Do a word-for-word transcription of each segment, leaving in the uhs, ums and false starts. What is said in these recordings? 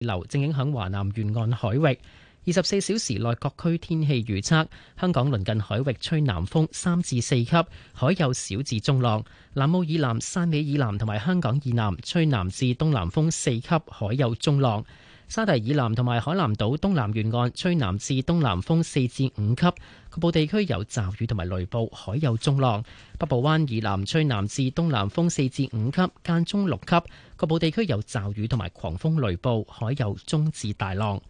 流正影響華南沿岸海域。二十四小時內各區天氣預測：香港鄰近海域吹南風三至四級，海有小至中浪；南澳以南、汕尾以南同埋香港以南吹南至東南風四級，海有中浪；沙堤以南同埋海南島東南沿岸吹南至東南風四至五級，局部地區有驟雨同埋雷暴，海有中浪；北部灣以南吹南至東南風四至五級，間中六級，局部地區有驟雨同埋狂風雷暴，海有中至大浪。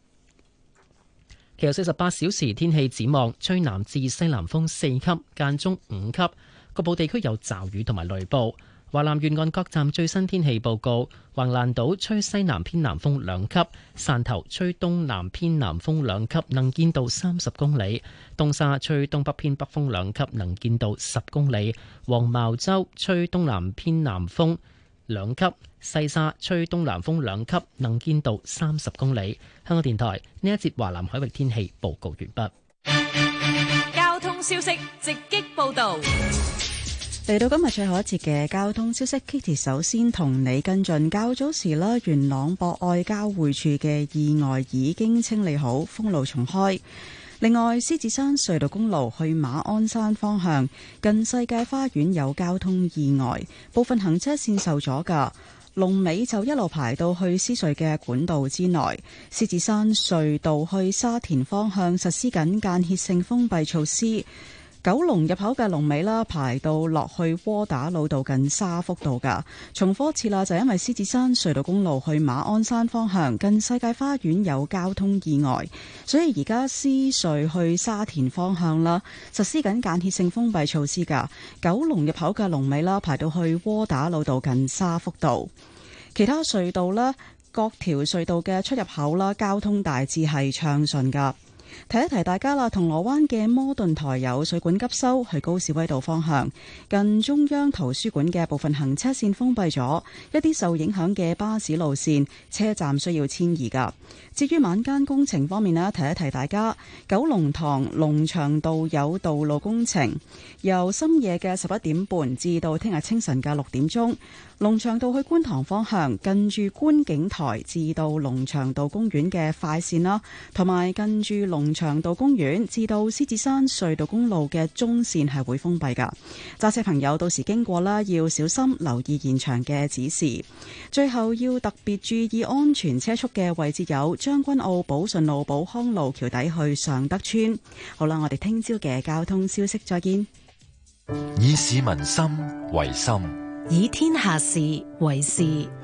其後四十八小時天氣展望，吹南至西南風四級，間中五級，局部地區有驟雨同埋雷暴。華南沿岸各站最新天氣報告：橫瀾島吹西南偏南風兩級，汕頭吹東南偏南風兩級，能見度三十公里；東沙吹東北偏北風兩級，能見度十公里；黃茅洲吹東南偏南風兩級，西沙吹東南風兩級，能見度三十公里。香港電台呢一節華南海域天氣報告完畢。 交通消息直擊報道。 嚟到今日最後一節嘅交通消息 ，Kitty 首先同你跟進較早時啦，元朗博愛交匯處嘅意外已經清理好，封路重開。另外，獅子山隧道公路去馬鞍山方向近世界花園有交通意外，部分行車線受阻㗎。龍尾就一路排到去獅隧嘅管道之內。獅子山隧道去沙田方向實施緊間歇性封閉措施。九龍入口嘅龍尾啦，排到落去窩打老道近沙福道噶。重複一次啦，就因為獅子山隧道公路去馬鞍山方向近世界花園有交通意外，所以而家獅隧去沙田方向啦，實施緊間歇性封閉措施噶。九龍入口嘅龍尾啦，排到去窩打老道近沙福道。其他隧道啦，各條隧道嘅出入口啦，交通大致係暢順噶。提一提大家啦，銅鑼灣嘅摩頓台有水管急修，去高士威道方向近中央圖書館嘅部分行車線封閉咗，一啲受影響嘅巴士路線車站需要遷移噶。至於晚間工程方面呢，提一提大家，九龍塘龍翔道有道路工程，由深夜嘅十一點半至到聽日清晨嘅六點鐘，龍翔道去觀塘方向近住觀景台至到龍翔道公園嘅快線啦，同埋近住龍翔道公園至到獅子山隧道公路嘅中線係會封閉噶。揸車朋友到時經過啦，要小心留意現場嘅指示。最後要特別注意安全車速嘅位置有將軍澳寶順路寶康路橋底去尚德村。好啦，我哋聽朝嘅交通消息再見。 以市民心為心， 以天下事為事。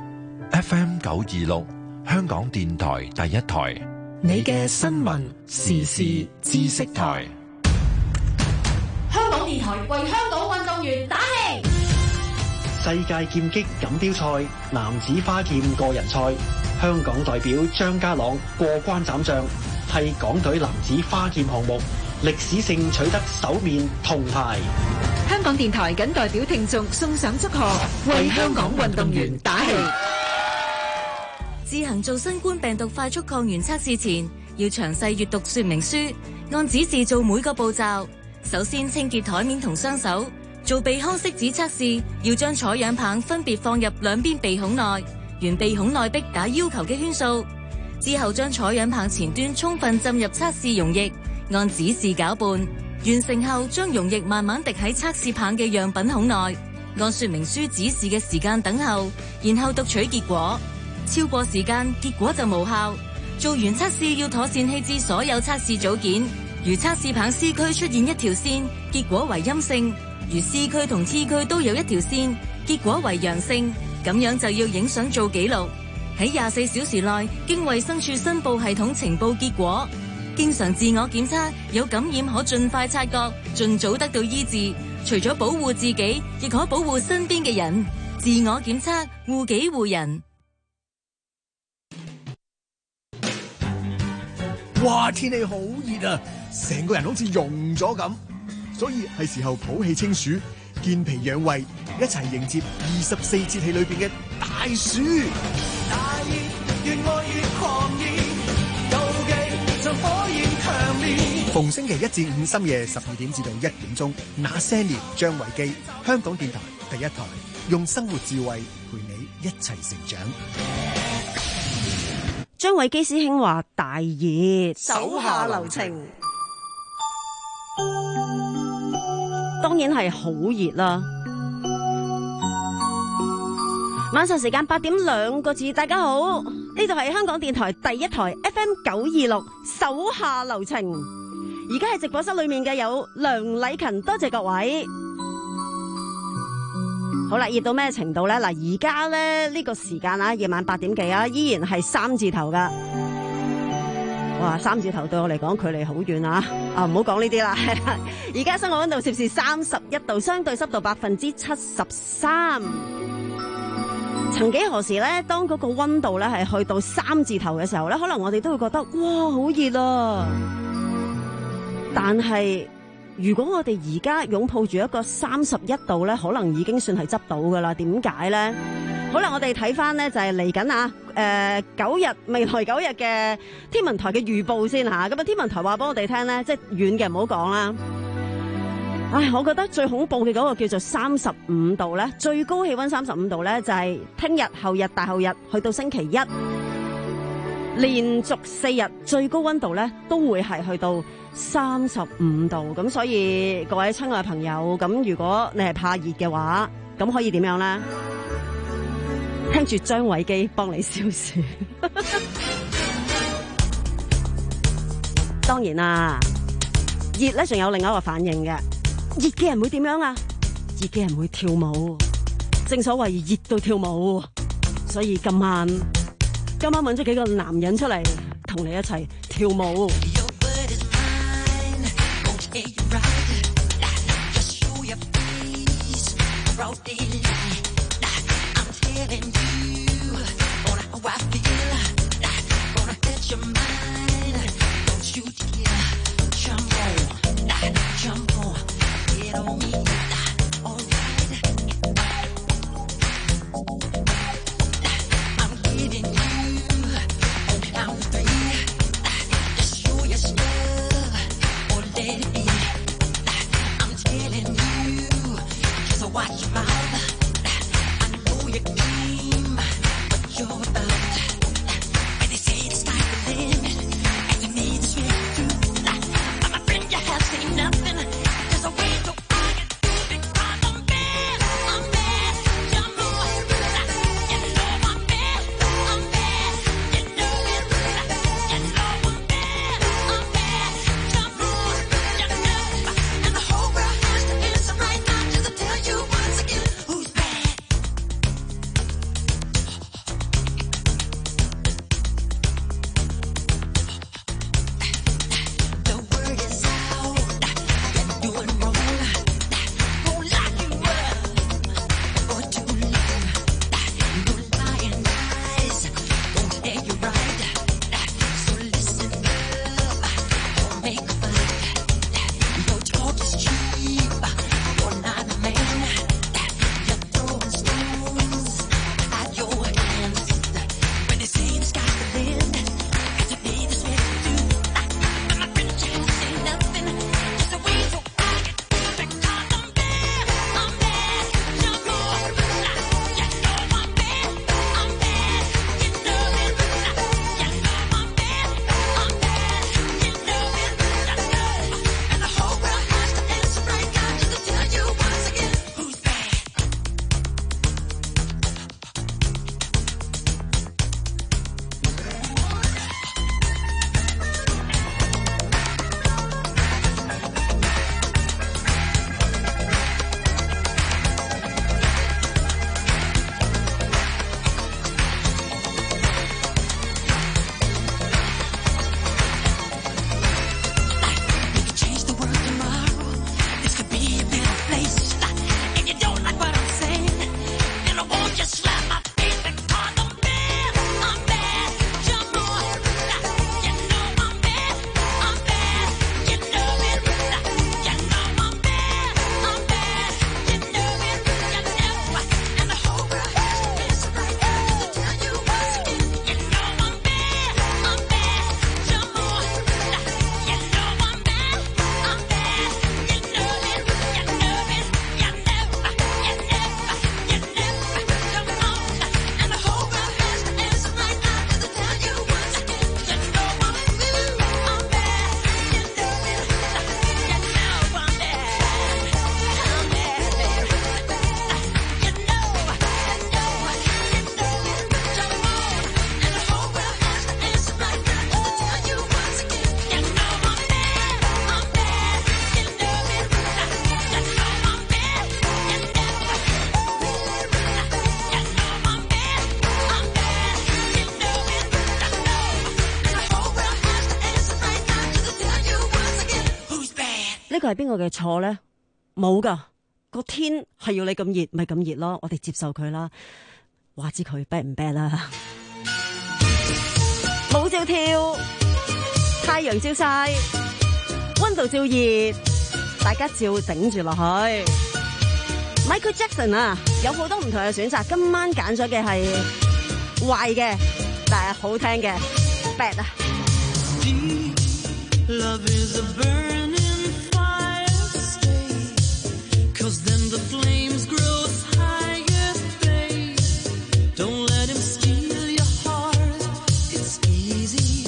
F M 九二六香港電台第一台， 你嘅新聞時事知識台。 香港電台為香港運動員打氣。 世界劍擊錦標賽男子花劍個人賽，香港代表張家朗過關斬將，替港隊男子花劍項目歷史性取得首面銅牌。 香港電台謹代表聽眾送上祝賀，為香港運動員打氣。 自行做新冠病毒快速抗原測試前，要詳細閱讀說明書，按指示做每個步驟。首先清潔台面同雙手。做鼻腔拭子測試，要將採樣棒分別放入兩邊鼻孔內，沿鼻孔內壁打要求嘅圈數。之後將採樣棒前端充分浸入測試溶液，按指示攪拌。完成後，將溶液慢慢滴喺測試棒嘅樣品孔內，按說明書指示嘅時間等候，然後讀取結果。超過時間，結果就無效。做完測試要妥善棄置所有測試組件。如測試棒 C 區出現一條線，結果為陰性。如 C 區同 T 區都有一條線，結果為陽性，咁樣就要影相做記錄。喺廿四小時內經衛生署申報系統呈報結果。經常自我檢測，有感染可盡快察覺，盡早得到醫治。除咗保護自己，亦可保護身邊嘅人。自我檢測，護己護人。 哇！天氣好熱啊，成個人好似溶咗咁。所以係時候補氣清暑、健脾養胃，一齊迎接二十四節氣裏邊嘅大暑。大熱越愛越狂熱，妒忌像火焰強烈。逢星期一至五深夜十二點至到一點鐘，那些年張維基，香港電台第一台，用生活智慧陪你一齊成長。 張偉基師兄話大熱， 手下留情。 當然係好熱啦。晚上時間八點兩個字，大家好，呢度係香港電台第一台 F M 九二六手下留情。而家喺直播室裏面嘅有梁禮勤，多謝各位。好啦，熱到咩程度呢？嗱，而家咧呢個時間啊，夜晚八點幾啊，依然係三字頭噶。哇，三字頭對我嚟講距離好遠啊！啊，唔好講呢啲啦。而家室外溫度攝氏三十一度，相對濕度百分之七十三。曾幾何時咧，當嗰個溫度咧係去到三字頭嘅時候咧，可能我哋都會覺得哇，好熱啊！但係如果我哋而家擁抱住一個三十一度咧，可能已經算係執到噶啦。點解咧？好啦，我哋睇翻咧就係嚟緊啊，誒九日未來九日嘅天文台嘅預報先吓。咁啊，天文台話俾我哋聽咧，即係遠嘅唔好講啦。唉，我覺得最恐怖嘅嗰個叫做三十五度咧，最高氣溫三十五度咧，就係聽日、後日、大後日去到星期一，連續四日最高溫度咧都會係去到三十五度。咁所以各位親愛嘅朋友，咁如果你係怕熱嘅話，咁可以點樣咧？聽住張偉基幫你消暑。當然啦，熱咧仲有另一個反應嘅。熱嘅人會點樣啊？熱嘅人會跳舞，正所謂熱到跳舞。所以今晚今晚揾咗幾個男人出嚟同你一齊跳舞。 Watch your mouth. I know you came, but you're about 個係邊個嘅錯咧？冇噶，個天係要你咁熱，咪咁熱咯，我哋接受佢啦。話知佢 bad 唔 bad 啦？舞照跳，太陽照晒，溫度照熱，大家照頂住落去。Michael Jackson 啊，有好多唔同嘅選擇，今晚揀咗嘅係壞嘅，但係好聽嘅 bad 啊。Love is a burning fire, stay, 'cause then the flames grow higher, babe. Don't let him steal your heart, it's easy,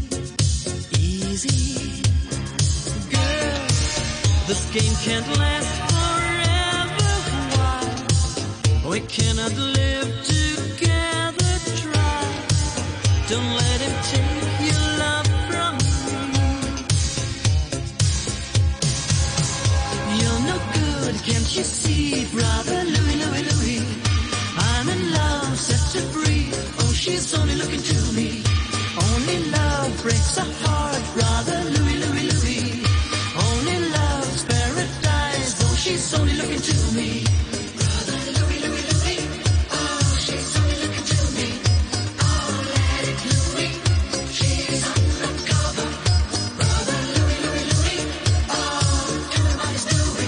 easy. Girl, this game can't last forever, why? We cannot live together, try. Don't let him take your love from me. Can't you see, brother Louis, Louis, Louis? I'm in love, set her free. Oh, she's only looking to me. Only love breaks a heart, brother Louis, Louis, Louis. Only love's paradise. Oh, she's only looking to me. Brother Louis, Louis, Louis. Oh, she's only looking to me. Oh, let it Louis. She's undercover. Brother Louis, Louis, Louis. Oh, everybody's doing.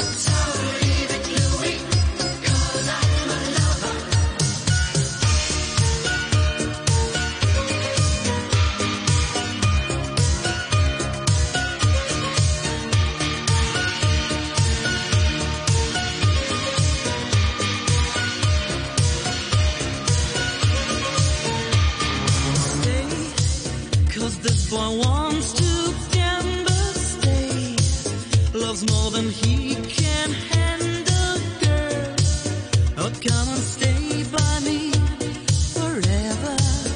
This boy wants to gamble, stay. Loves more than he can handle, girl. Oh, come and stay by me forever,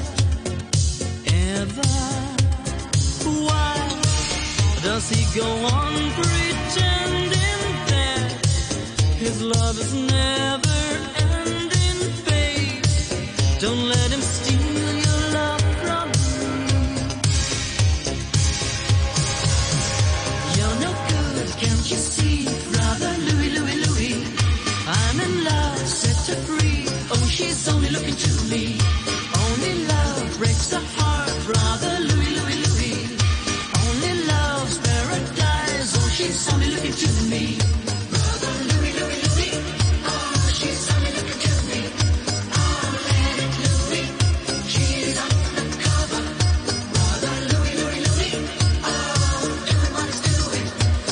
ever. Why does he go on pretending that his love is never ending, babe? Don't let him steal your love from me. Can't you see, brother Louis, Louis, Louis? I'm in love, set her free. Oh, she's only looking to me. Only love breaks the heart, brother Louis, Louis, Louis. Only love's paradise. Oh, she's only looking to me. Brother Louis, Louis, Louis. Oh, she's only looking to me. Oh, let it Louis. She's undercover. Brother Louis, Louis, Louis. Oh, everybody's doing.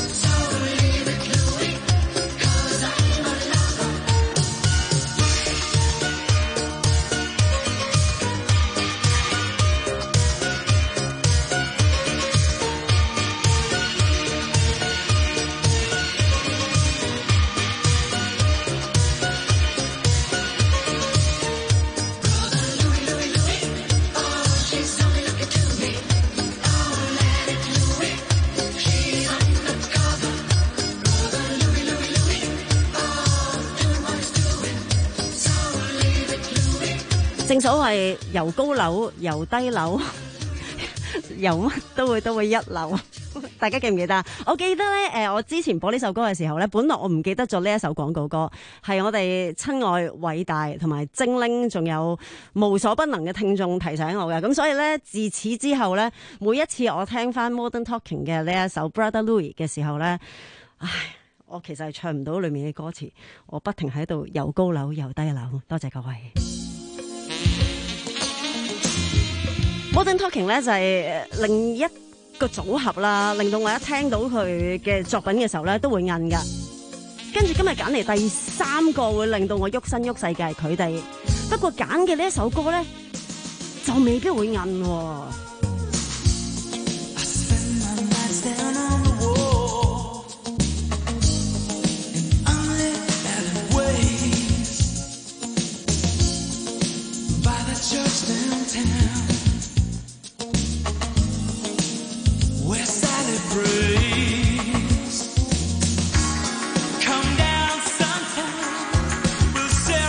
正所謂由高樓由低樓由乜都會都會一流。大家記唔記得？我記得咧，誒，我之前播呢首歌嘅時候咧，本來我唔記得咗呢一首廣告歌，係我哋親愛偉大同埋精靈，仲有無所不能嘅聽眾提醒我嘅。咁所以咧，自此之後咧，每一次我聽翻 Modern Talking 嘅呢一首 Brother Louis 嘅時候咧，唉，我其實係唱唔到裏面嘅歌詞，我不停喺度由高樓由低樓。多謝各位。Modern Talking 咧就係另一個組合啦，令到我一聽到佢嘅作品嘅時候咧，都會韌噶。跟住今日揀嚟第三個會令到我喐身喐勢嘅係佢哋，不過揀嘅呢一首歌咧就未必會韌喎。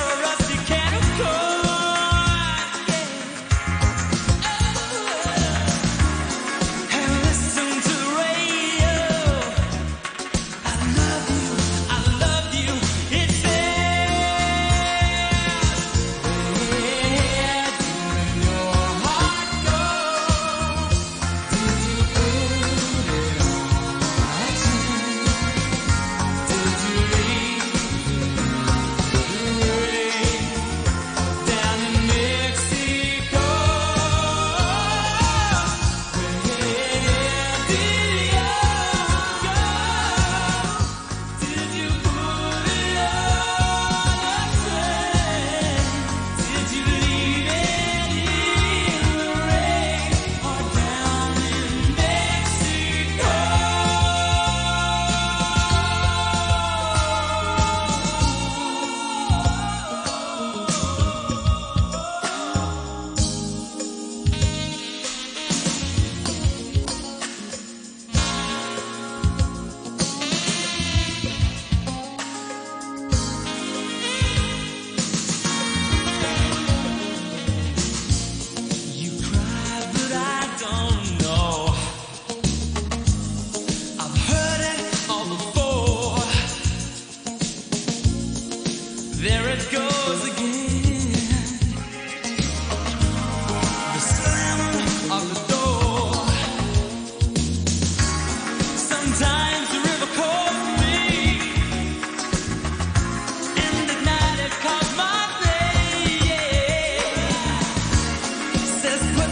Oh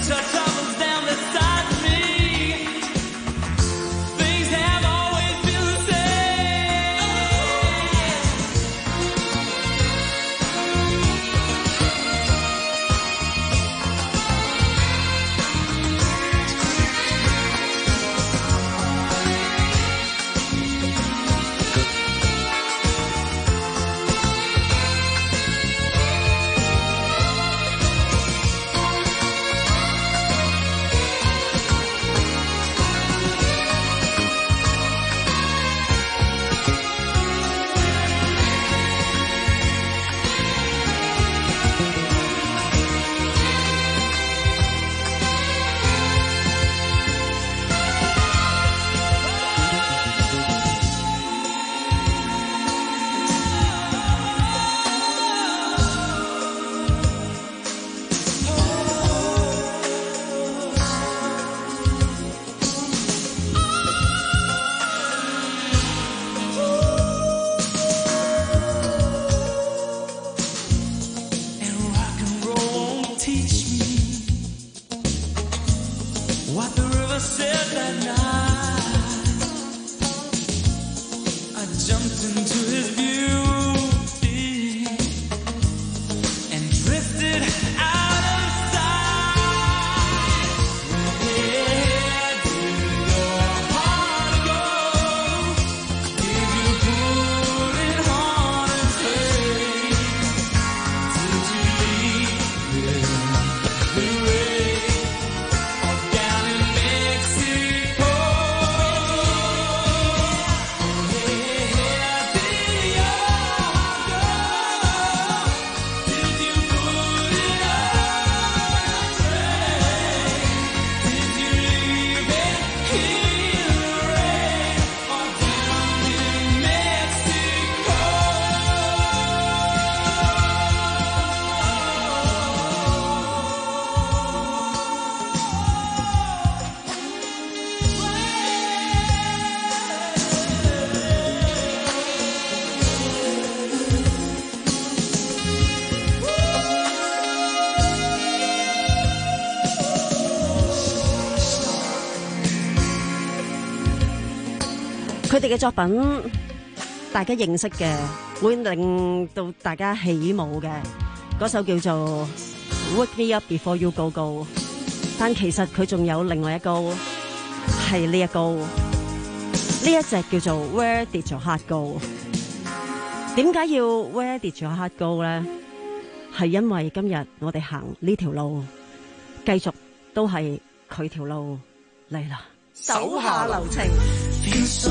佢哋嘅作品，大家認識嘅，會令到大家起舞嘅。嗰首叫做《Wake Me Up Before You Go Go》，但其實佢仲有另外一個，係呢一個，呢一隻叫做《Where Did Your Heart Go》。點解要 Where Did Your Heart Go 咧？係因為今日我哋行呢條路，繼續都係佢條路嚟啦。手下留情。Feel so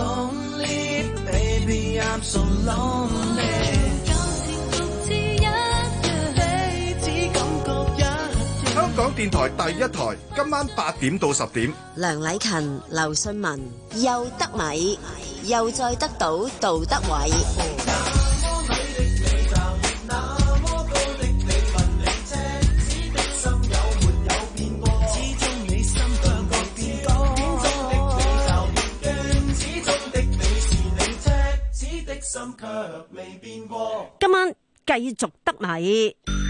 lonely, baby, I'm so lonely. 香港電台第一台，今晚八點到十點。 梁禮勤、劉信文又得米，又再得到杜德偉。 今晚繼續得米，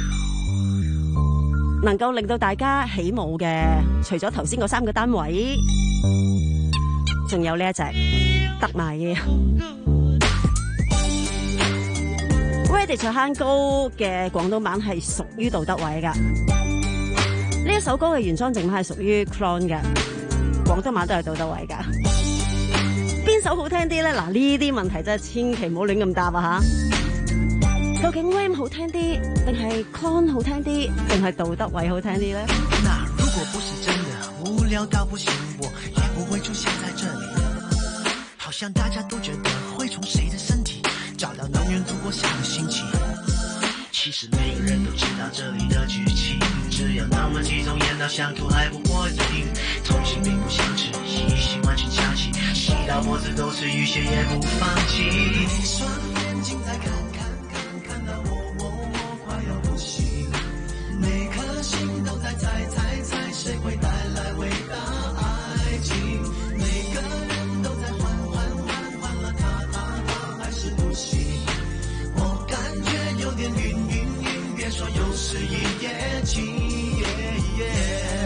能夠令到大家起舞嘅，除咗頭先嗰三個單位，仲有呢一隻得米。Where Did Your Heart Go嘅廣東版係屬於杜德偉噶，呢一首歌嘅原裝正版係屬於 Clone 嘅，廣東版都係杜德偉噶。邊首好聽啲咧？嗱，呢啲問題真係千祈唔好亂咁答啊吓！究竟 Wham 好聽啲，定係 Con 好聽啲，定係杜德偉好聽啲咧？ 那如果不是真的無聊到不行，我也不會出現在這裡。好像大家都覺得會從誰的身體找到能源度過下個星期。其實每個人都知道這裡的劇情，只要那麼幾種演到想吐還不過癮。同性並不相斥，一心完成假期，吸到脖子都是淤血也不放棄。一雙眼睛再看看看，看到我我我快要不行，每顆心都在猜猜猜，誰會帶來偉大愛情？每個人都在換換換換了他他他還是不行，我感覺有點暈暈暈，別說又是一夜情。Yeah, yeah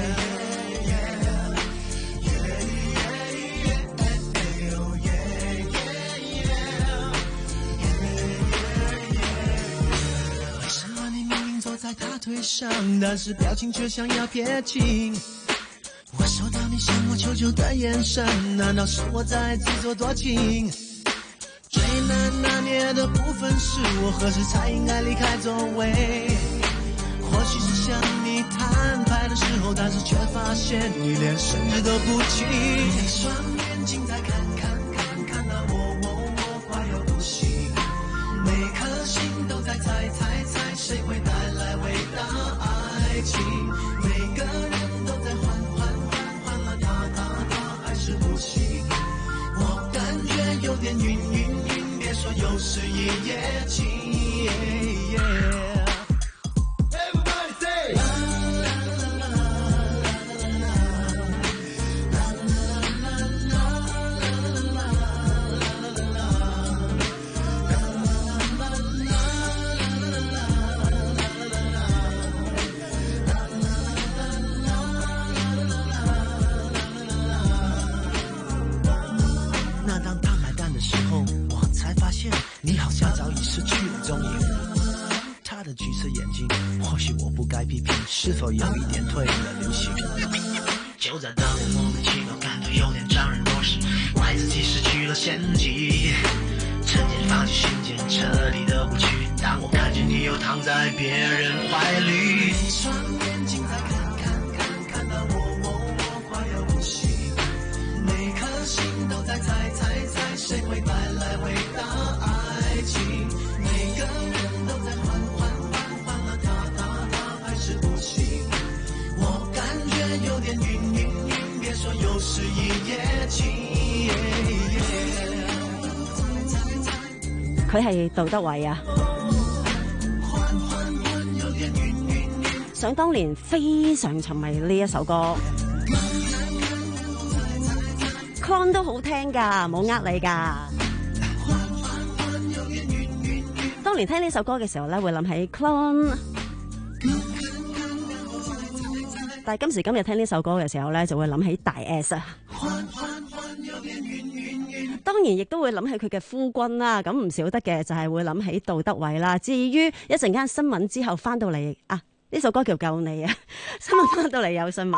上，但是表情却想要撇清。我收到你向我求救的眼神，难道是我在自作多情？最难拿捏的部分是我何时才应该离开座位。或许是向你摊牌的时候，但是却发现你连生日都不记。一双眼睛在看看看，看到我我我快要不行。每颗心都在猜猜猜，谁会带来伟大爱情？每个人都在换换换换了他他他还是不行。我感觉有点晕晕晕，别说又是一夜情。你好像早已失去了踪影，他的橘色眼睛，或许我不该批评，是否有一点退了流行？就在当我莫名其妙感到有点让人多时，怪自己失去了先机，趁间放弃心间，彻底的不去。当我看见你又躺在别人怀里，一双眼睛在看看看，看到我我我快要不行，每颗心都在猜猜猜，谁会带来伟大爱情？每个人都在换换换换了他他他还是不行。我感觉有点晕晕晕，别说又是一夜情。 佢係杜德偉啊，想當年非常沉迷呢一首歌。Con 都好聽㗎，冇呃你㗎。當年聽呢首歌嘅時候咧，會諗起 Clone， 但係今時今日聽呢首歌嘅時候咧，就會諗起大 S 啊。當然亦都會諗起佢嘅夫君啦，咁唔少得嘅就係會諗起杜德偉啦。至於一陣間新聞之後翻到嚟啊，呢首歌叫救你啊，新聞翻到嚟有新聞。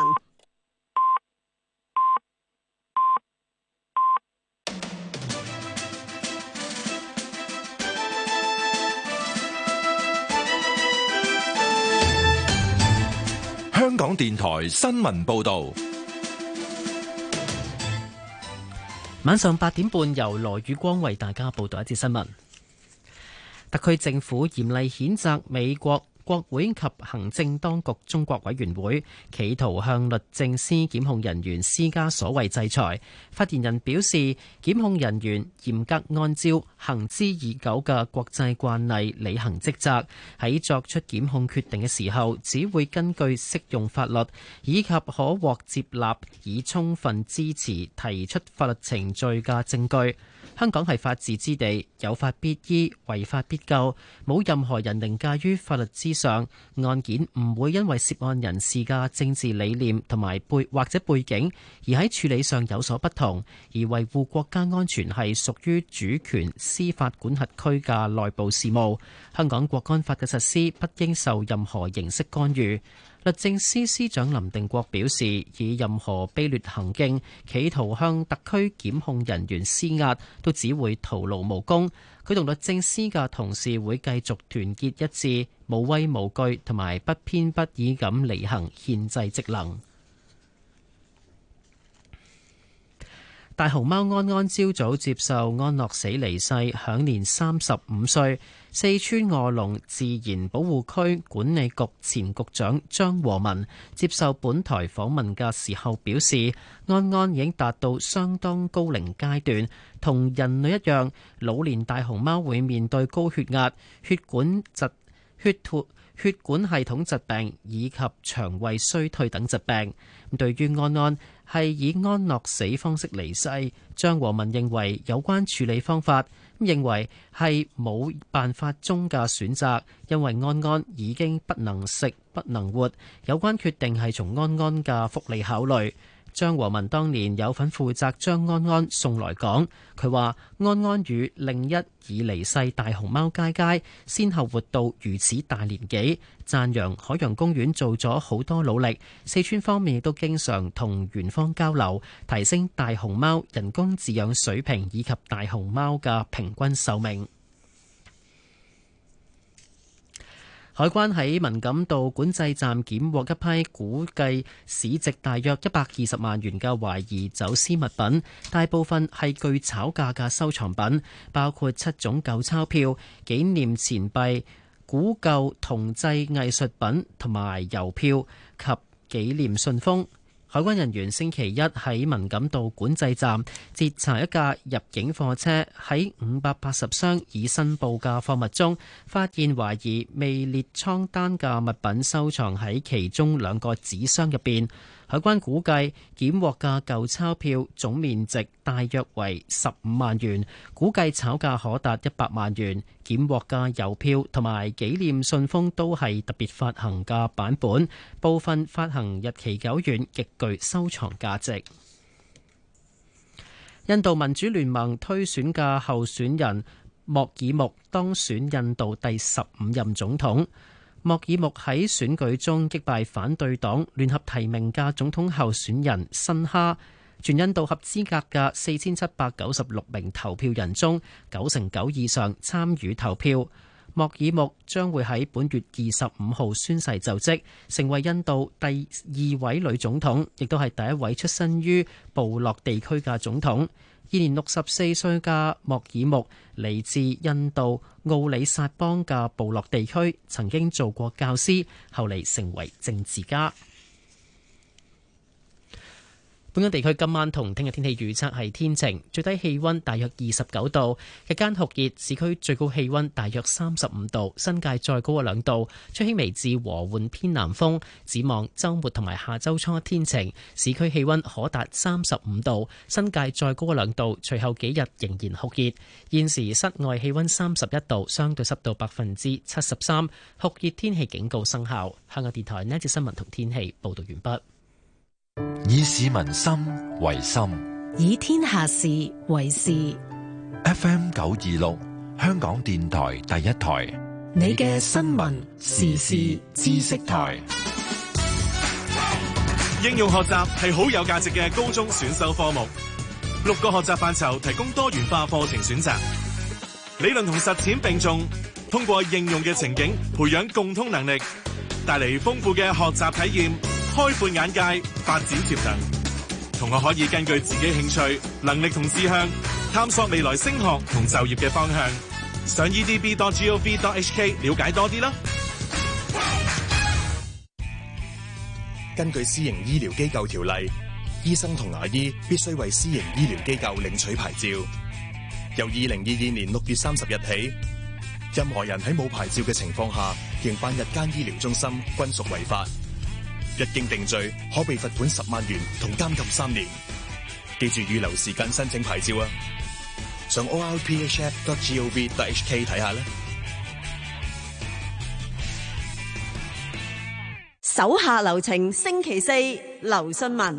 香港電台新聞報導， 晚上八點半由羅宇光為大家報道一節新聞。特區政府嚴厲譴責美國國會及行政當局中國委員會企圖向律政司檢控人員施加所謂制裁。發言人表示，檢控人員嚴格按照行之已久嘅國際慣例履行職責，喺作出檢控決定嘅時候，只會根據適用法律以及可獲接納以充分支持提出法律程序嘅證據。香港係法治之地，有法必依，違法必究，冇任何人凌駕於法律之上。案件唔會因為涉案人士嘅政治理念同埋背或者背景而喺處理上有所不同，而維護國家安全係屬於主權司法管轄區嘅內部事務。香港國安法嘅實施不應受任何形式干預。律政司司長林定國表示，以任何卑劣行徑企圖向特區檢控人員施壓，都只會徒勞無功。佢同律政司嘅同事會繼續團結一致，無畏無懼同埋不偏不倚咁履行憲制職能。大熊貓安安朝早接受安樂死離世，享年三十五歲。四川臥龍自然保護區管理局前局長張和民接受本台訪問嘅時候表示，安安已經達到相當高齡階段，同人類一樣，老年大熊貓會面對高血壓、血管疾、血脱、血管系統疾病以及腸胃衰退等疾病。對於安安係以安樂死方式離世，張和民認為有關處理方法，認為係冇辦法中嘅選擇，因為安安已經不能食不能活，有關決定係從安安嘅福利考慮。 張和民當年有份負責將安安送來港。佢話安安與另一已離世大熊貓佳佳先後活到如此大年紀，讚揚海洋公園做咗好多努力。四川方面亦都經常同園方交流，提升大熊貓人工飼養水平以及大熊貓嘅平均壽命。海關喺文錦渡管制站檢獲一批估計市值大約一百二十萬元嘅懷疑走私物品，大部分係具炒價嘅收藏品，包括七種舊鈔票、紀念錢幣、古舊銅製藝術品同埋郵票及紀念信封。海關人員星期一喺文錦渡管制站截查一架入境貨車，喺五百八十箱已申報嘅貨物中，發現懷疑未列倉單嘅物品收藏喺其中兩個紙箱入邊。海關估計檢獲嘅舊鈔票總面值大約為十五萬元，估計炒價可達一百萬元。檢獲嘅郵票同埋紀念信封都係特別發行嘅版本，部分發行日期久遠，極具收藏價值。印度民主聯盟推選嘅候選人莫爾木當選印度第十五任總統。莫爾木喺選舉中擊敗反對黨聯合提名嘅總統候選人辛哈。全印度合資格嘅四千七百九十六名投票人中，九成九以上參與投票。莫爾木將會喺本月二十五號宣誓就職，成為印度第二位女總統，亦都係第一位出身於部落地區嘅總統。現年六十四歲嘅莫爾木嚟自印度奧里薩邦嘅部落地區，曾經做過教師，後嚟成為政治家。本港地區今晚同聽日天氣預測係天晴，最低氣溫大約二十九度，日間酷熱，市區最高氣溫大約三十五度，新界再高一兩度，吹輕微至和緩偏南風。展望週末同埋下週初天晴，市區氣溫可達三十五度，新界再高一兩度，隨後幾日仍然酷熱。現時室外氣溫三十一度，相對濕度百分之七十三，酷熱天氣警告生效。香港電台呢一節新聞同天氣報道完畢。 以市民心為心， 以天下事為事。 F M 九二六，香港電台第一台， 你嘅新聞時事知識台。 應用學習係好有價值嘅高中選修科目，六個學習範疇提供多元化課程選擇，理論同實踐並重，通過應用嘅情景培養共通能力，帶嚟豐富嘅學習體驗，開闊眼界，發展潛能。同學可以根據自己興趣、能力同志向，探索未來升學同就業嘅方向。上 e d b dot gov dot h k 了解多啲啦。 根據私營醫療機構條例，醫生同牙醫必須為私營醫療機構領取牌照。由二零二二年六月三十日起，任何人喺冇牌照嘅情況下營辦日間醫療中心，均屬違法。一經定罪，可被罰款十萬元同監禁三年。記住預留時間申請牌照啊！上 o r p h f dot gov dot h k 睇下啦。 手下留情，星期四劉信文。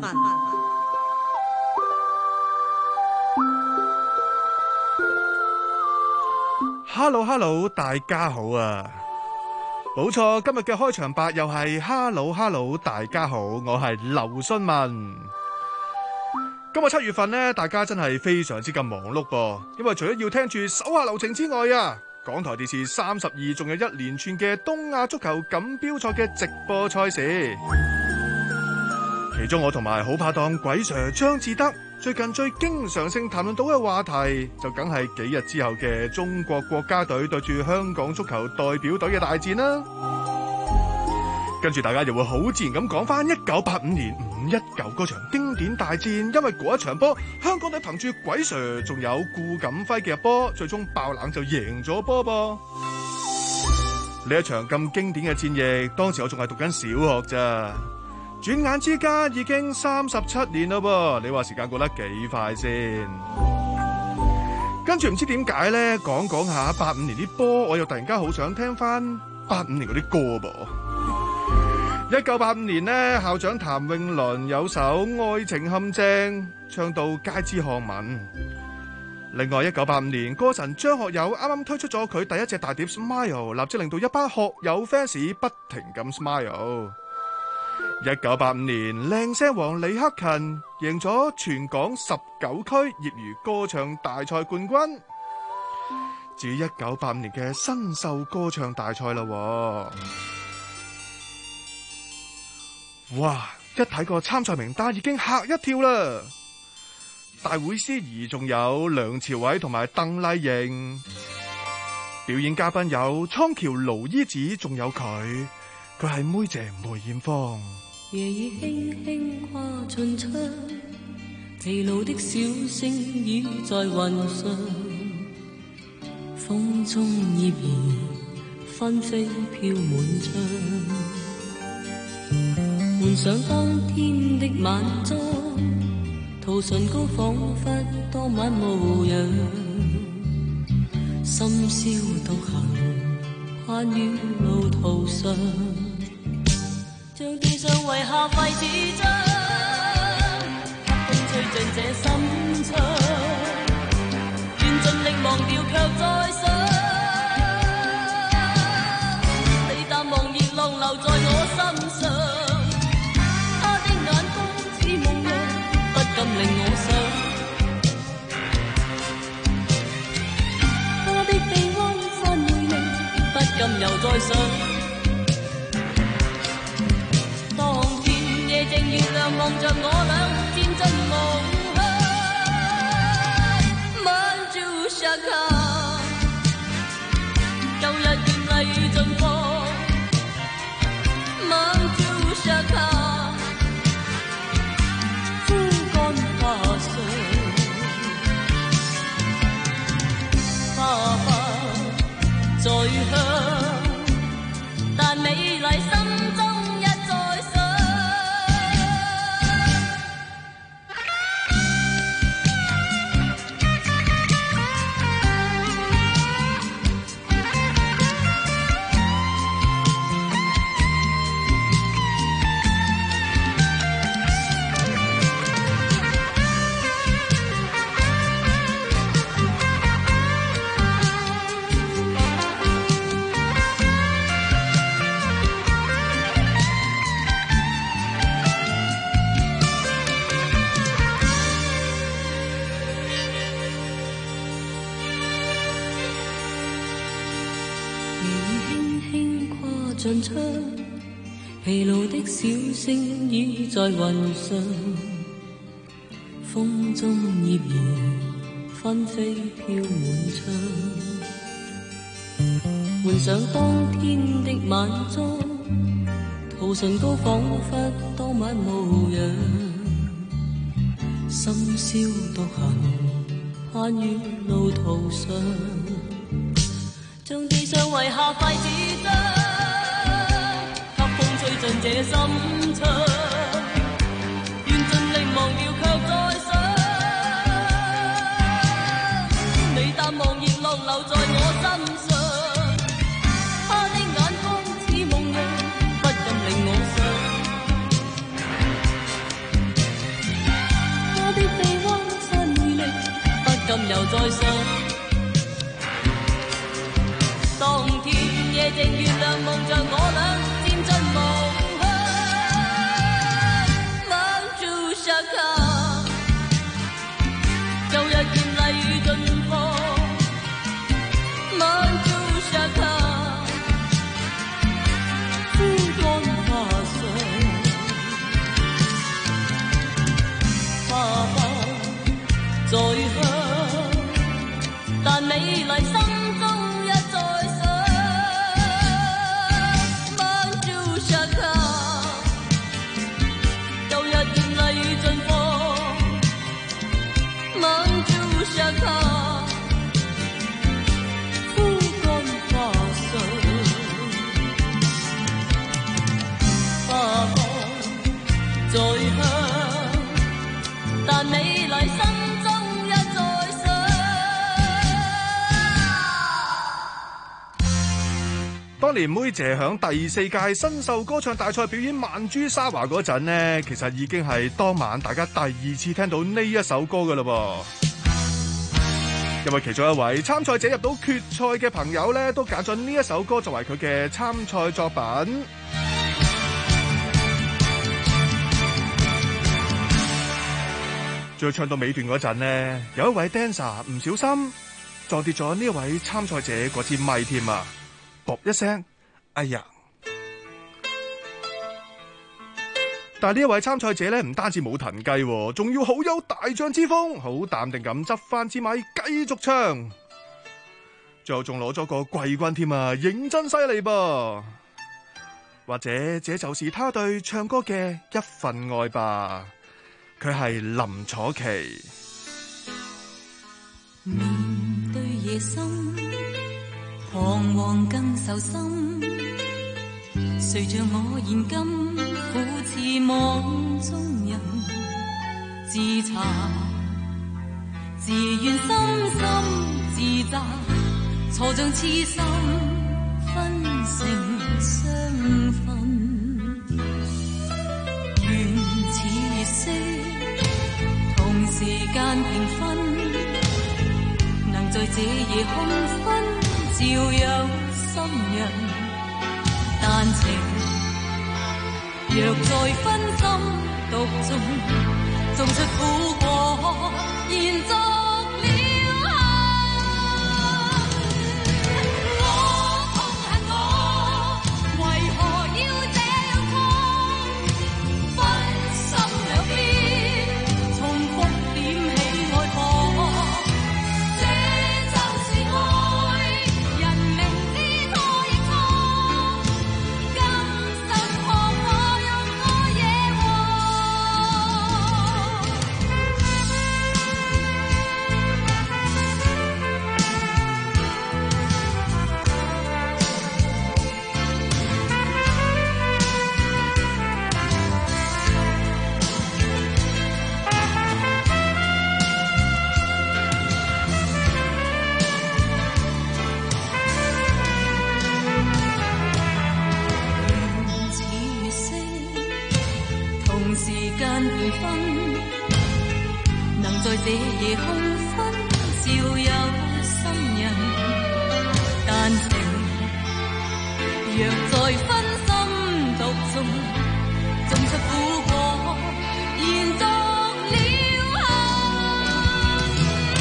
Hello Hello， 大家好啊！冇錯，今日嘅開場白又係 Hello Hello， 大家好，我係劉信文。今日七月份呢，大家真係非常之咁忙碌噃，因為除咗要聽住手下留情之外啊，港台電視三十二仲有一連串嘅東亞足球錦標賽嘅直播賽事。其中我同埋好拍檔鬼 Sir 張志德最近最經常性談論到嘅話題，就梗係幾日之後嘅中國國家隊對住香港足球代表隊嘅大戰啦。跟住大家又會好自然咁講翻一九八五年五一九嗰場經典大戰，因為嗰一場波香港隊憑住鬼 Sir 仲有顧錦輝嘅入波，最終爆冷就贏咗波噃。呢一場咁經典嘅戰役，當時我仲係讀緊小學咋。轉眼之間已經三十七年啦噃，你話時間過得幾快先？跟住唔知點解咧，講講下八五年啲波，我又突然間好想聽翻八五年嗰啲歌噃。 一九八五年呢，校長譚詠麟有首《愛情陷阱》，唱到街知巷聞。另外，一九八五年，歌神張學友啱啱推出咗佢第一隻大碟《Smile》，立即令到一班學友 fans 不停咁 smile。一九八五年，靚聲王李克勤贏咗全港十九區業餘歌唱大賽冠軍。至於一九八五年嘅新秀歌唱大賽啦，哇！一睇個參賽名單已經嚇一跳啦。大會司儀仲有梁朝偉同埋鄧麗瑩，表演嘉賓有倉橋盧依子，仲有佢，佢係妹姐梅艷芳。 夜已輕輕跨進窗，疲勞的小星倚在雲上，風中葉兒紛飛飄滿窗，換上當天的晚裝，塗唇膏彷彿當晚模樣，深宵獨行攀於路途上，像地上遺下廢紙張，風吹進這心窗，願盡力忘掉卻再想，你淡忘熱浪留在我心上，他的眼光似夢夢，不禁令我想，他的臂彎散回味，不禁又再想。月亮望着我倆漸進夢鄉，滿珠沙卡，舊日艷麗盡放，滿珠沙卡，枯乾花上，花瓣再香，但美麗心中。進窗，疲勞的小星倚在雲上，風中葉兒紛飛飄滿窗，換上當天的晚裝，塗唇膏彷彿當晚模樣，深宵獨行攀於路途上，像地上遺下廢紙張，吹進這心窗，願盡力忘掉卻再想，你淡忘熱浪留在我心上，他的眼光似夢夢，不禁令我想，他的臂彎散回力，不禁又再想，當天夜靜月亮望着我倆漸進夢鄉，滿珠沙卡，舊日艷麗盡放，滿珠沙卡，枯乾花上，花瓣再香， 年妹姐響第四屆新秀歌唱大賽表演《曼珠沙華》嗰陣呢，其實已經係當晚大家第二次聽到呢一首歌噶啦噃。因為其中一位參賽者入到決賽嘅朋友咧，都揀咗呢一首歌作為佢嘅參賽作品。最唱到尾段嗰陣呢，有一位 dancer 唔小心撞跌咗呢一位參賽者嗰支咪添啊！啵一聲，哎呀！但係呢一位參賽者咧，唔單止冇騰雞，仲要好有大將之風，好淡定咁執翻支咪繼續唱，最後仲攞咗個季軍添啊！認真犀利噃！或者這就是他對唱歌嘅一份愛吧。佢係林楚琪。 面對夜深，彷徨更受心，誰像我現今苦似網中人，自殘自怨深深自責，錯像痴心分成雙份，緣似月色同時間平分，能在這夜空分照有心人，但情若在分心獨中，種出苦果，延續了恨。我痛恨我，為何要這樣痛？分心兩邊，重複點起愛火，這就是愛，人明知錯亦錯，今生何我讓我惹在這夜空分照有心人，但情若在分心獨中，種出苦果，延續了恨。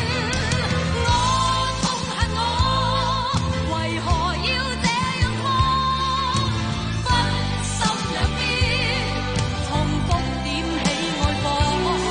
我痛恨我，為何要這樣痛？分心兩邊，重複點起愛火。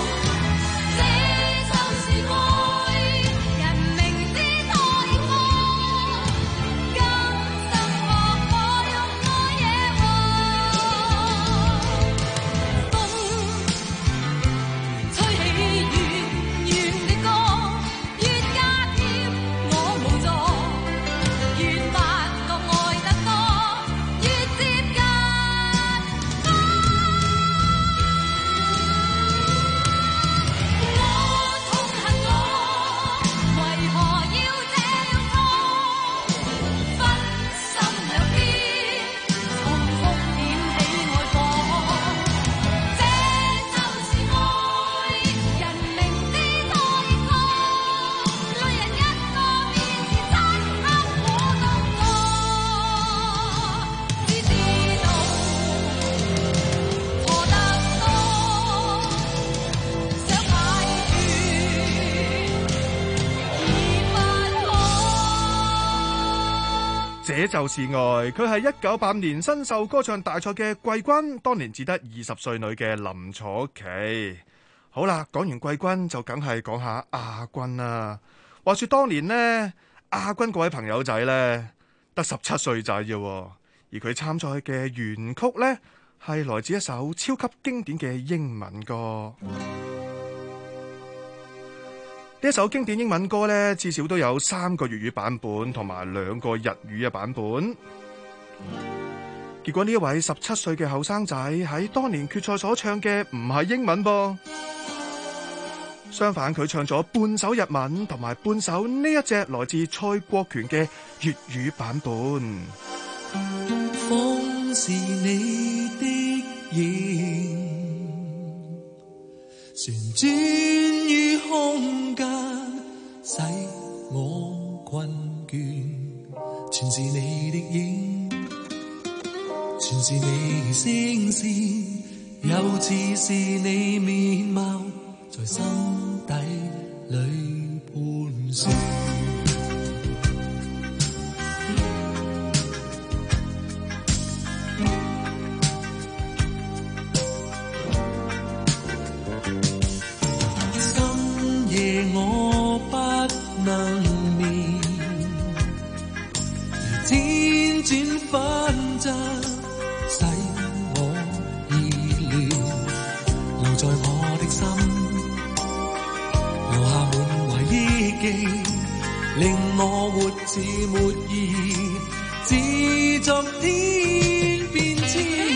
這就是愛，佢係一九八五年新秀歌唱大賽嘅季軍，當年只得二十歲女嘅林楚琪。好啦，講完季軍就梗係講下亞軍啦。話說當年呢，亞軍嗰位朋友仔呢，得十七歲仔啫，而佢參賽嘅原曲呢，係來自一首超級經典嘅英文歌。呢一首經典英文歌呢，至少都有三個粵語版本同埋兩個日語嘅版本。結果呢一位十七歲嘅後生仔喺當年決賽所唱嘅唔係英文噃，相反佢唱咗半首日文同埋半首呢一隻來自蔡國權嘅粵語版本。 風是你的影，旋轉於空間，使我困倦。全是你的影，全是你聲線，又似是你面貌，在心底裏盤旋。深夜我不能眠，如輾轉反側，使我意亂，留在我的心，留下滿懷憶記，令我活似沒意義，自昨天變遷。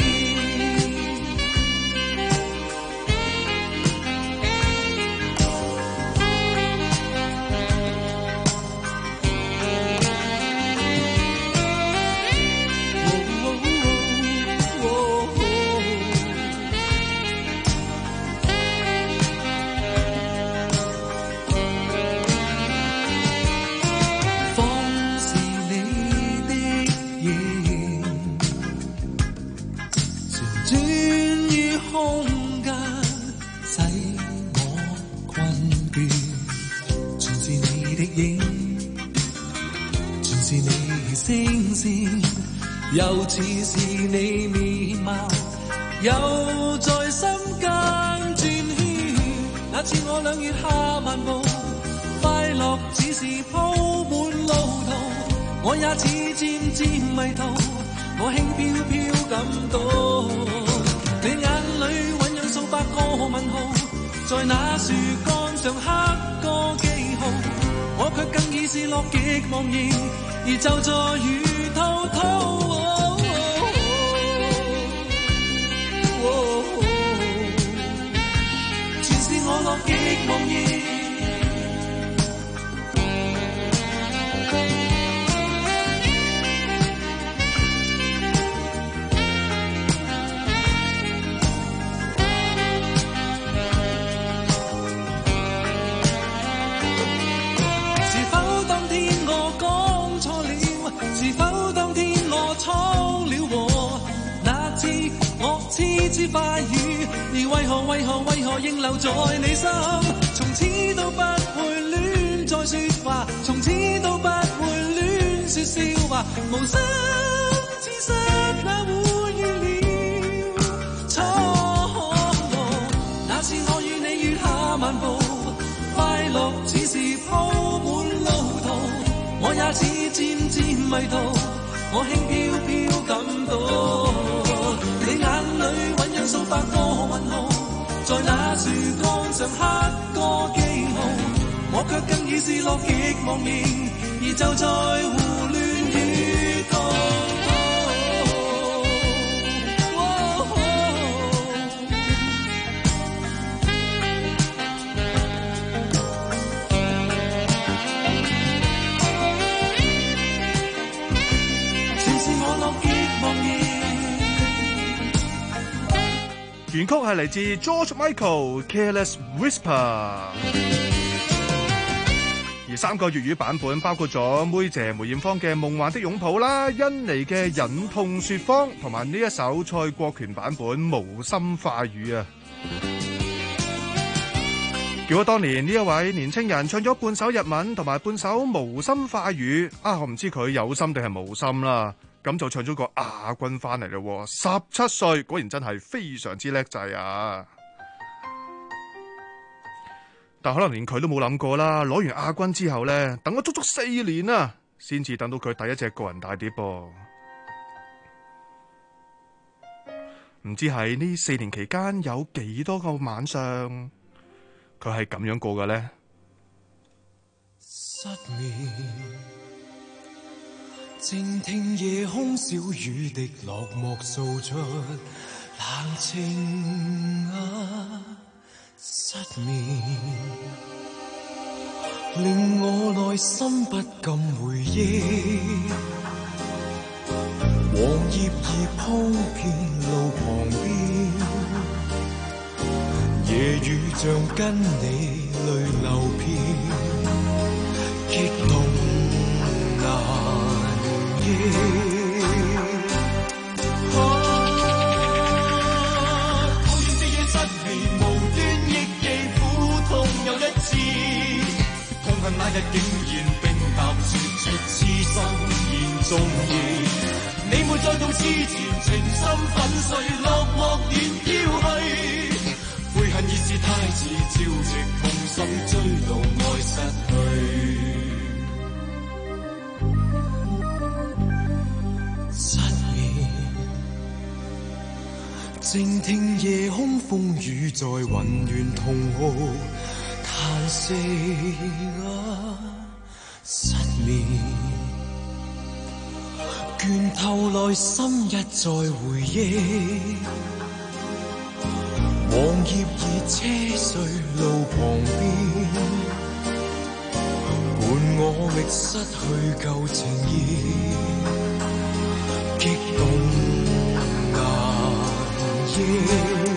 又似是你面貌，又在心間轉圈。那次我兩月下漫步，快樂只是鋪滿路途，我也似漸漸迷途，我輕飄飄感到你眼裏醞釀數百個問號，在那樹幹上刻個記號，我卻更已是樂極忘形，而就在如滔滔。我樂極忘形，是否當天我講錯了？是否當天我闖了禍？那次我痴之快語，而為何為何為何仍留在你心？從此都不會亂再說話，從此都不會亂說笑話，無心之失那會預料錯誤。那次我與你月下漫步，快樂只是鋪滿路途，我也似漸漸迷途，我輕飄飄感到你眼裏醞釀數百個問號，在那樹幹上刻個記號，我卻更已是樂極忘形，而就在胡亂與滔滔。全是我樂極忘形。 原曲係嚟自 George Michael Careless Whisper， 而三個粵語版本包括咗妹姐梅艷芳嘅夢幻的擁抱啦，甄妮嘅忍痛說謊，同埋呢一首蔡國權版本無心化語啊。結果當年呢一位年青人唱咗半首日文同埋半首無心化語啊，我唔知佢有心定係無心啦。咁就唱咗個亞軍翻嚟咯，十七歲果然真係非常之叻仔啊！但可能連佢都冇諗過啦，攞完亞軍之後呢，等咗足足四年啊，先至等到佢第一隻個人大碟噃。唔知喺呢四年期間有幾多個晚上，佢係咁樣過嘅呢？ 失眠，靜聽夜空小雨滴落幕掃出冷清啊，失眠令我內心不禁回憶， 黃葉已鋪遍路旁邊，夜雨像跟你淚流遍，激動難抑。那日竟然冰淡說出痴心言中意，你沒再到之前情深粉碎，落寞願飄去，悔恨已是太遲，朝夕痛心追悼愛失去，失眠靜聽夜空風雨在雲緣同號嘆息啊，失眠，倦透內心一再回憶，黃葉已車碎路旁邊，伴我覓失去舊情意，激動難抑。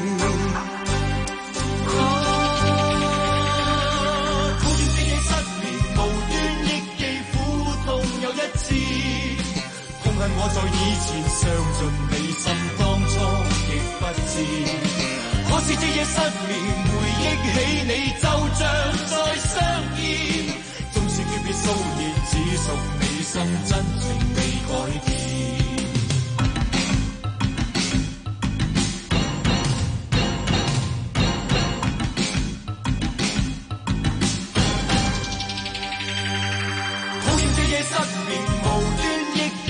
我在以前傷盡你心，當初亦不知，可是這夜失眠，回憶起你就像再相見，縱使訣別數年，只屬你心，真情未改變。討厭這夜失眠，無端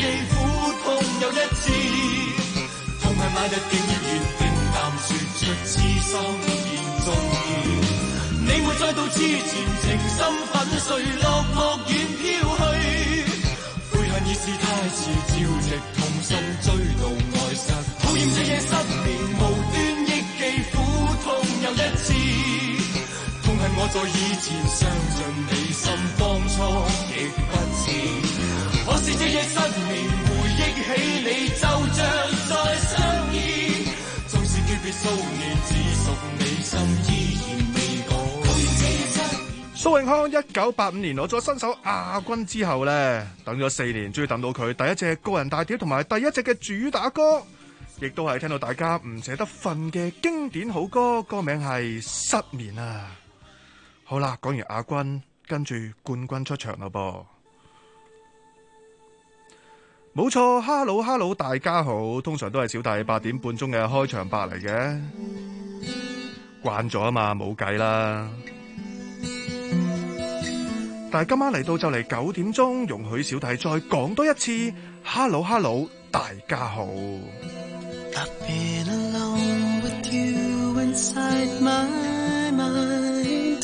那日竟然冰淡說出痴心言中意，你沒再到之前情深粉碎，落寞遠飄去，悔恨已是太遲，朝夕痛心追悼愛失，討厭這夜失眠，無端憶記苦痛又一次，痛恨我在以前傷盡你心，當初亦不知，可是這夜失眠，回憶起你就像再相蘇永康一九八五年攞咗新手亞軍之後呢，等咗四年，終於等到佢第一隻個人大碟同埋第一隻嘅主打歌，亦都係聽到大家唔捨得瞓嘅經典好歌，歌名係失眠啊！好啦，講完亞軍，跟住冠軍出場咯噃。冇錯 ，Hello Hello， 大家好，通常都係小弟八點半鐘嘅開場白嚟嘅，慣咗啊嘛，冇計啦。但係今晚嚟到就嚟九點鐘，容許小弟再講多一次 ，Hello Hello， 大家好。 I've been alone with you inside my mind,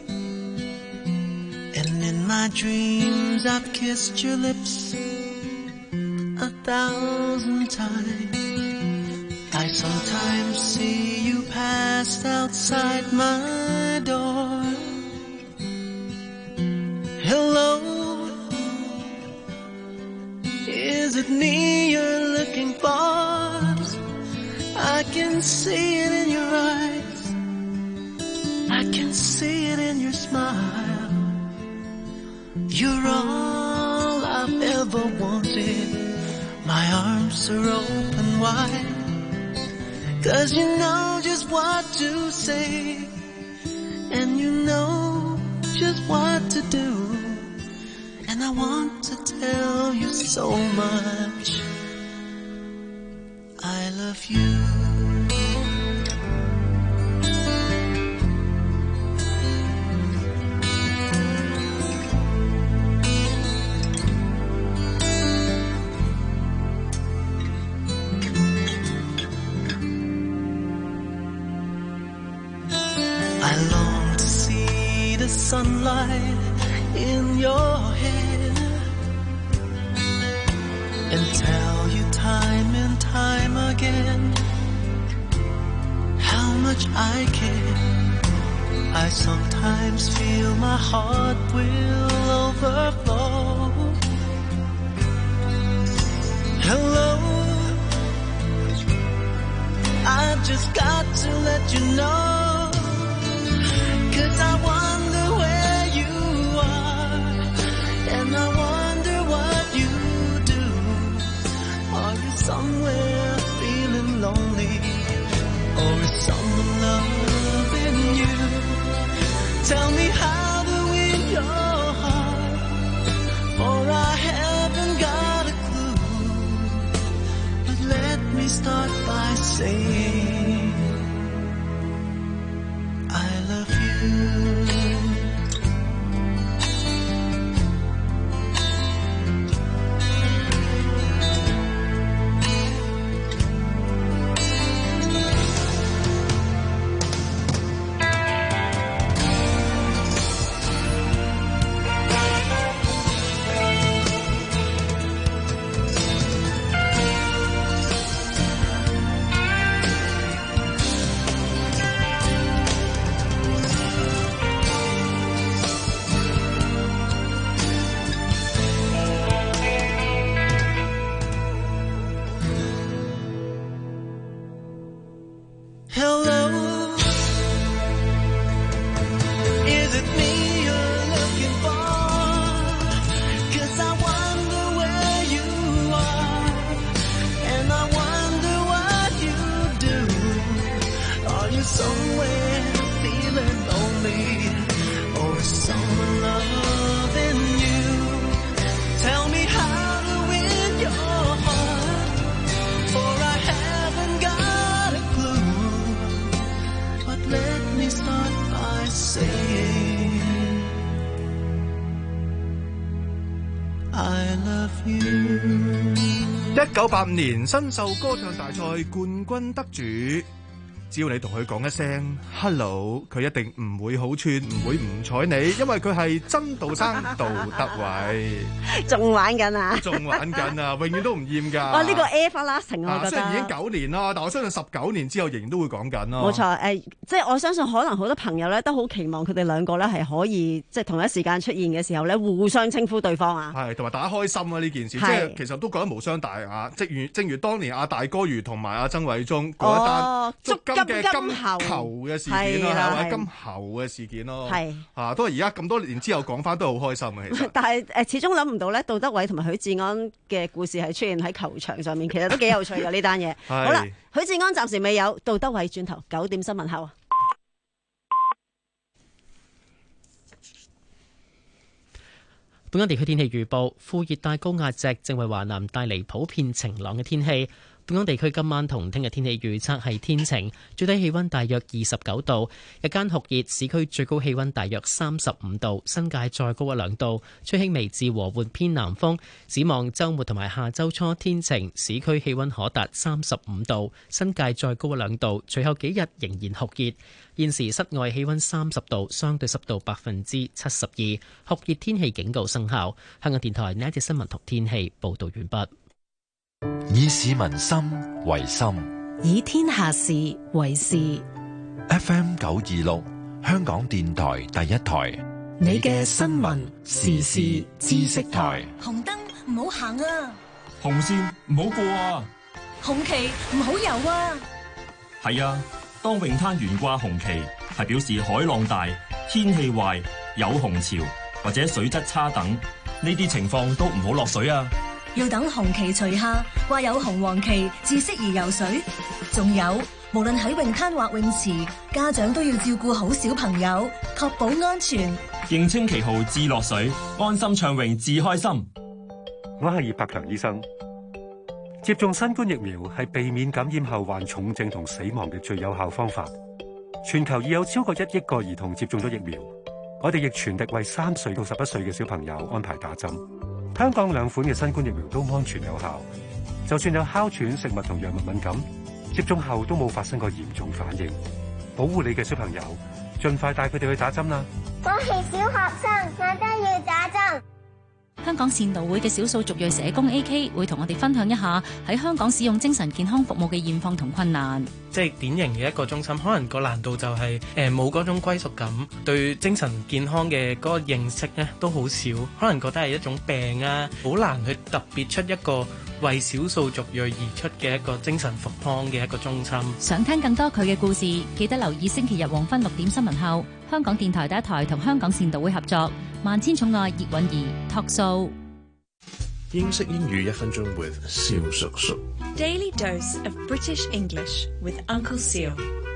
and in my dreams I've kissed your lips a thousand times. I sometimes see you passed outside my door. Hello, is it me you're looking for? I can see it in your eyes, I can see it in your smile. You're all I've ever wanted, my arms are open wide, 'cause you know just what to say, and you know just what to do, and I want to tell you so much. I love you. I long to see the sunlight in your hair and tell you time and time again how much I care. I sometimes feel my heart will overflow. Hello, just got to let you know, 'cause I wonder where you are, and I wonder what you do. Are you somewhere feeling lonely, or is someone loving you? Tell me how to win your heart, for I haven't got a clue. But let me start by saying I love you. 一九八五年新秀歌唱大賽冠軍得主，只要你同佢講一聲 hello， 佢一定唔會好串，唔會唔睬你，因為佢係曾道生杜德偉， 仲玩緊啊！ 仲玩緊啊！永遠都唔厭㗎。 哇！呢、這個 everlasting 我覺得， 雖然已經九年啦，但我相信十九年之後仍然都會講緊咯。 冇錯，誒、呃，即係我相信可能好多朋友咧都好期望佢哋兩個咧係可以即係同一時間出現嘅時候咧，互相稱呼對方啊。 係，同埋大家開心啊！呢件事即係其實都覺得無傷大雅。正如正如當年阿大哥如同埋阿曾偉忠嗰一單捉金嘅金球嘅事件啦，或者金猴嘅事件咯，係啊，都係而家咁多年之後講翻都係好開心嘅。其實， 但係誒始終諗唔到咧，杜德偉同埋許志安嘅故事係出現喺球場上面，其實都幾有趣嘅呢單嘢。好啦，許志安暫時未有，杜德偉轉頭九點新聞後。 本港地區天氣預報：副熱帶高壓脊正為華南帶嚟普遍晴朗嘅天氣。本港地區今晚同聽日天氣預測係天晴，最低氣溫大約二十九度，日間酷熱，市區最高氣溫大約三十五度，新界再高一兩度，吹輕微至和緩偏南風。展望週末同埋下週初天晴，市區氣溫可達三十五度，新界再高一兩度，隨後幾日仍然酷熱。現時室外氣溫三十度，相對濕度百分之七十二，酷熱天氣警告生效。香港電台呢一節新聞同天氣報道完畢。 以市民心為心， 以天下事為事。 F M 九二六，香港電台第一台， 你嘅新聞時事知識台。 紅燈唔好行啊！ 紅線唔好過啊！ 紅旗唔好游啊！ 係啊，當泳灘懸掛紅旗，係表示海浪大、天氣壞、有紅潮或者水質差等，呢啲情況都唔好落水啊！ 要等紅旗除下，掛有紅黃旗至適宜游水。仲有，無論喺泳灘或泳池，家長都要照顧好小朋友，確保安全。 認清旗號至落水，安心暢泳至開心。 我係葉柏強醫生。接種新冠疫苗係避免感染後患重症同死亡嘅最有效方法。全球已有超過一億個兒童接種咗疫苗，我哋亦全力為三歲到十一歲嘅小朋友安排打針。香港兩款嘅新冠疫苗都安全有效，就算有哮喘、食物同藥物敏感，接種後都冇發生過嚴重反應。保護你嘅小朋友，盡快帶佢哋去打針啦！ 我係小學生，我都要打針。 香港善導會嘅少數族裔社工 A K 會同我哋分享一下喺香港使用精神健康服務嘅現況同困難。 即係典型嘅一個中心，可能個難度就係誒冇嗰種歸屬感，對精神健康嘅嗰個認識咧都好少，可能覺得係一種病啊，好難去特別出一個為少數族裔而出嘅一個精神復康嘅一個中心。 想聽更多佢嘅故事，記得留意星期日黃昏六點新聞後，香港電台第一台同香港善導會合作《萬千寵愛葉韻儀》Talk Show。 英式英語一分鐘 with 蕭叔叔。 Daily dose of British English with Uncle Seal。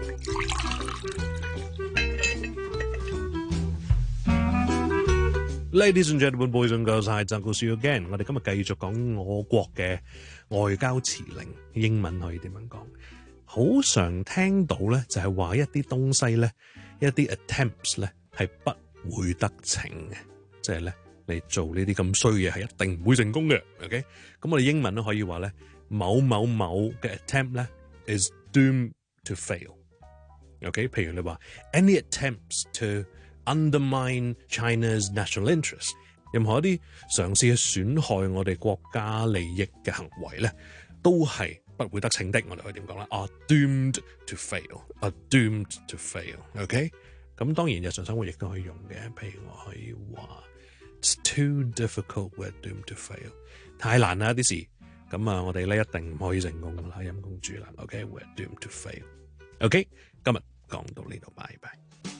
Ladies and gentlemen, boys and girls, hi, Uncle Seal again。我哋今日繼續講我國嘅外交辭令，英文可以點樣講？好常聽到咧，就係話一啲東西咧，一啲 attempts 咧係不會得逞嘅，即係咧你做呢啲咁衰嘢係一定唔會成功嘅。OK， 咁我哋英文都可以話咧，某某某嘅 attempt 咧 is doomed to fail。OK， 譬如你話 any attempts to undermine China's national interest， 任何一啲嘗試去損害我哋國家利益嘅行為咧，都係不會得逞的。我哋可以點講咧？ Are doomed to fail. Are doomed to fail. OK， 咁當然日常生活亦都可以用嘅，譬如我可以話 It's too difficult. We're doomed to fail。太難啦啲事，咁啊我哋咧一定唔可以成功噶啦，陰公豬啦。OK，We're doomed to fail。OK， 今日講到呢度，拜拜。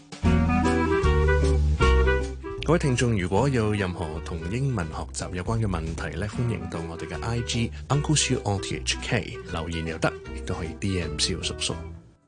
各位聽眾，如果有任何同英文學習有關嘅問題咧，歡迎到我哋嘅 I G Uncle Siu O T H K 留言又得，亦都可以 D M 蕭叔叔。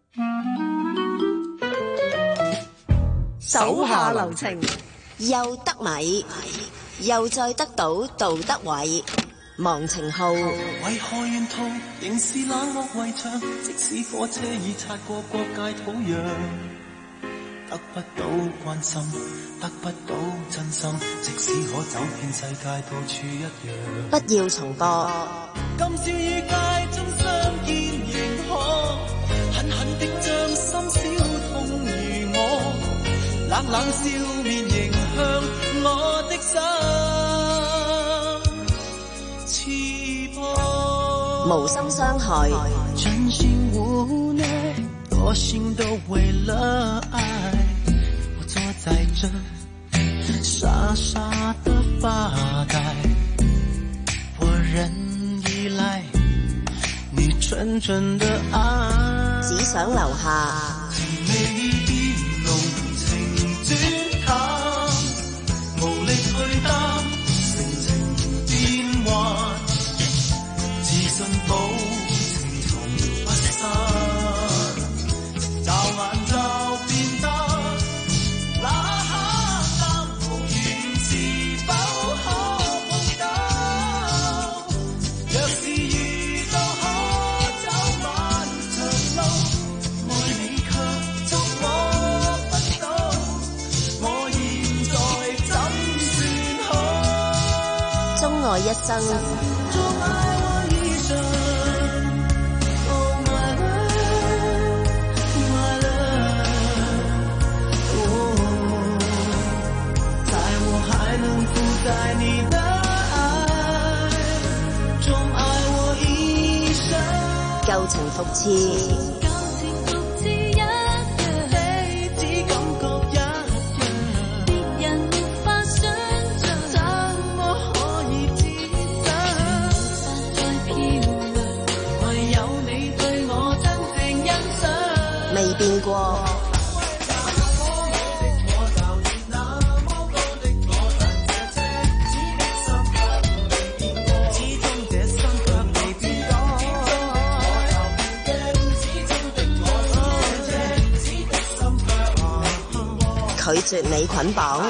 手下留情，又得米，又再得到杜德偉、忘情號。 為何沿途仍是冷漠圍牆？即使火車已擦過國界土壤，得不到關心，得不到真心，即使可走遍世界到處一樣。 不要重播。 今宵與街中相見仍可狠狠的將心小痛如我，冷冷笑面迎向我的心刺破， 無心傷害。 真心無奈，多心都為了愛，我坐在這傻傻的發呆，我仍依賴你純純的愛， 只想留下美的濃情轉淡，無力去擔性情變幻，自信保情從不散，驟眼就變得那黑暗無緣，是否可夢到？若是遇到可走漫長路，愛你卻捉摸不到，我現在怎算好？ 鍾愛一生， 鍾愛我一生。Oh my love, my love, oh， 在我還能負載你的愛，鍾愛我一生。 舊情復熾。未變過。拒絕你捆綁。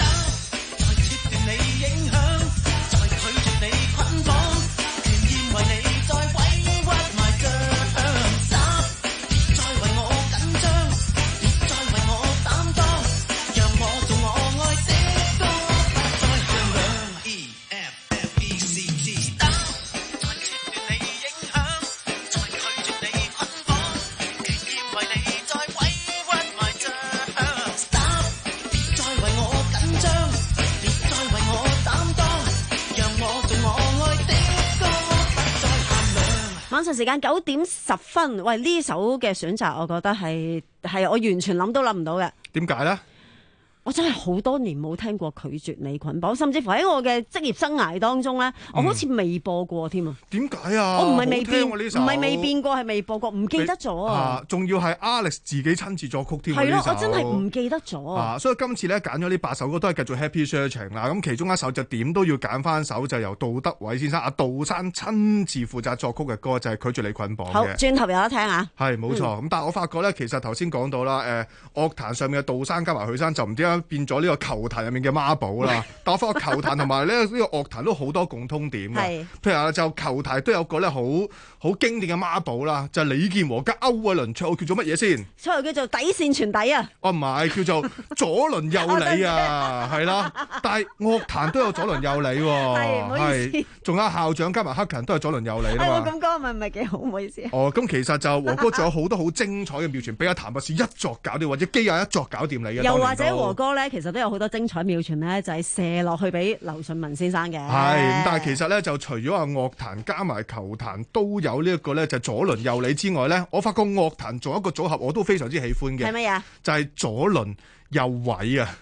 晚上時間九點十分，喂，呢首嘅選擇，我覺得係係我完全諗都諗唔到嘅。 點解咧？ 我真係好多年冇聽過拒絕你捆綁，甚至乎喺我嘅職業生涯當中咧，我好似未播過添啊！ 點解啊？ 我唔係未變，唔好聽喎呢首係未變過，係未播過，唔記得咗啊！ 仲要係 Alex 自己親自作曲添。 係咯，我真係唔記得咗啊！所以今次咧揀咗呢八首歌都係繼續 Happy Searching 啦。咁其中一首就點都要揀翻首，就由杜德偉先生阿杜生親自負責作曲嘅歌，就係、是、拒絕你捆綁嘅。 好，轉頭有得聽啊！ 係冇錯。咁、嗯、但係我發覺咧，其實頭先講到啦，誒、呃、樂壇上面嘅杜生加埋許生，就唔知點解變咗呢個球壇入面嘅孖寶啦。但我發覺球壇同埋咧呢個樂壇都好多共通點嘅。譬如啊，就球壇都有個咧好好經典嘅孖寶啦，就係、李健和加歐偉倫綽號叫做乜嘢先？綽號叫做底線傳底啊！ 哦，唔係，叫做左鄰右里啊，係啦。但係樂壇都有左鄰右里喎， 係唔好意思。 仲有校長加埋黑勤都係左鄰右里啦嘛。 我咁講咪唔係幾好，唔好意思。 哦，咁其實就和哥仲有好多好精彩嘅妙傳，俾阿譚博士一作搞掂，或者基亞一作搞掂你嘅。 又或者和哥咧，其實都有好多精彩妙傳咧，就係、是、射落去俾劉順文先生嘅。 係，但係其實咧就除咗話樂壇加埋球壇都有呢一個咧，就左鄰右里之外咧，我發覺樂壇仲有一個組合我都非常之喜歡嘅。 係乜嘢？就係、 是、左鄰右偉啊！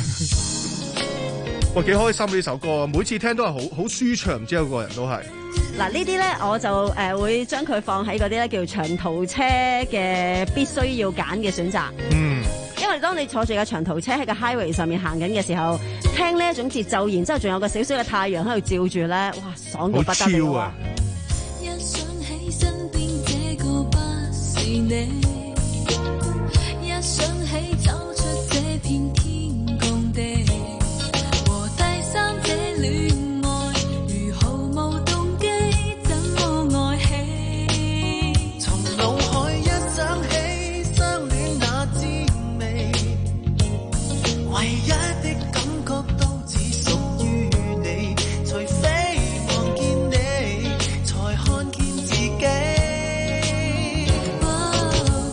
哇，幾開心呢首歌，每次聽都係好好舒暢，唔知有個人都係。 嗱，呢啲咧我就誒、呃、會將佢放喺嗰啲咧叫長途車嘅必須要揀嘅選擇。 嗯， 因為當你坐住架長途車喺個 highway 上面行緊嘅時候，聽呢一種節奏，然之後仲有個少少嘅太陽喺度照住咧，哇，爽到不得了啊！ 一想起身邊這個不是你，一想起走出這片天共地，和第三者戀愛如毫無動機，怎麼愛起？ 從腦海一想起相戀那滋味，唯一的感覺都只屬於你，除非望見你才看見自己。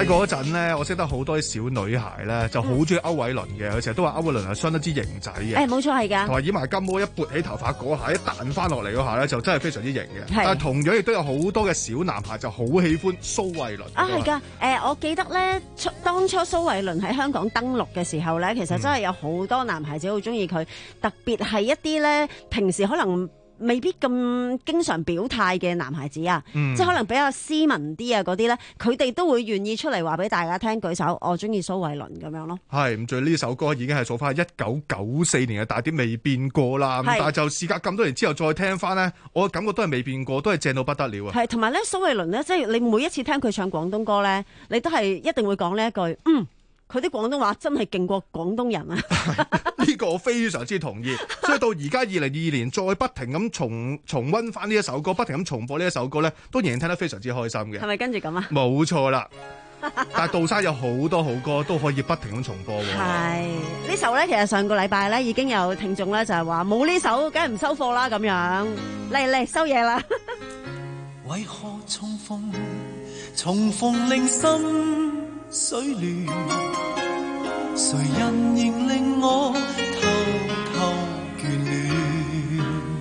細個嗰陣咧，我識得好多啲小女孩咧，就好中意歐偉倫嘅，佢成日都話歐偉倫係相當之型仔嘅。 誒，冇錯係㗎。 同埋染埋金毛一撥起頭髮嗰下，一彈翻落嚟嗰下咧，就真係非常之型嘅。但係同樣亦都有好多嘅小男孩就好喜歡蘇慧倫。 啊，係㗎。誒，我記得咧，當初蘇慧倫喺香港登陸嘅時候咧，其實真係有好多男孩子好中意佢，特別係一啲咧平時可能未必咁經常表態嘅男孩子啊，嗯、即係可能比較斯文啲啊嗰啲咧，佢哋都會願意出嚟話俾大家聽，舉手我中意蘇慧倫咁樣咯。係咁，最呢首歌已經係數翻一九九四年嘅大碟未變過啦。咁但係就事隔咁多年之後再聽翻咧，我感覺都係未變過，都係正到不得了啊！係同埋咧，蘇慧倫咧，即係你每一次聽佢唱廣東歌咧，你都係一定會講呢一句，嗯。佢啲廣東話真係勁過廣東人啊！呢個我非常之同意，所以到而家二零二二年再不停咁重重溫翻呢一首歌，不停咁重播呢一首歌咧，都仍然聽得非常之開心嘅。係咪跟住咁啊？冇錯啦，但係杜生有好多好歌都可以不停咁重播喎。係呢首咧，其實上個禮拜咧已經有聽眾咧就係話冇呢首，梗係唔收貨啦咁樣。嚟嚟收嘢啦！ 為何重逢重逢令心水亂？誰人仍令我偷偷眷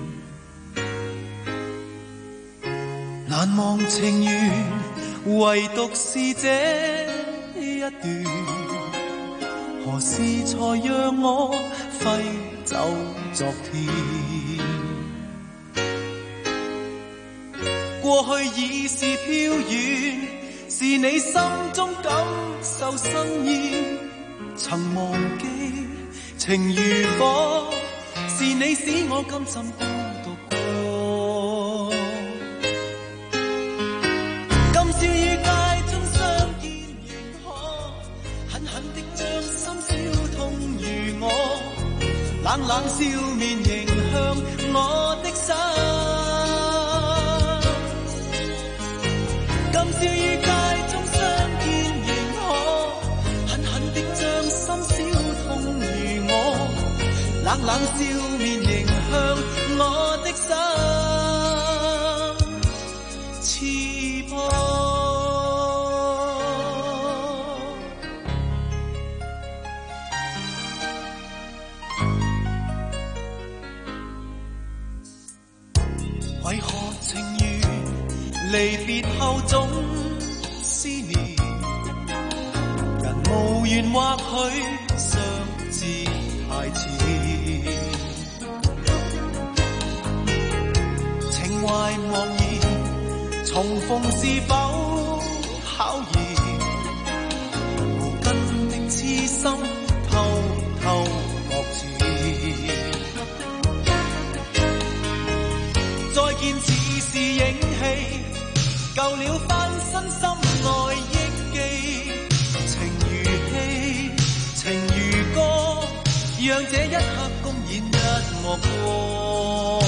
戀？難忘情緣，唯獨是這一段。何時才讓我揮走昨天？過去已是飄遠，是你心中感受生厭。曾忘記情如火，是你使我甘心孤獨過。今宵於街中相見仍可狠狠的將心燒痛如我，冷冷笑面迎向我的心。今宵於街中相見仍可狠狠的將心燒痛如我，冷冷笑面迎向我的心刺破。為何情緣離別後總思念？人無緣或許相知太遲，情懷茫然，重逢是否考驗？無根的痴心偷偷擱淺，再見似是影戲，舊了翻身心愛憶記。情如歌，讓這一刻公演一幕過。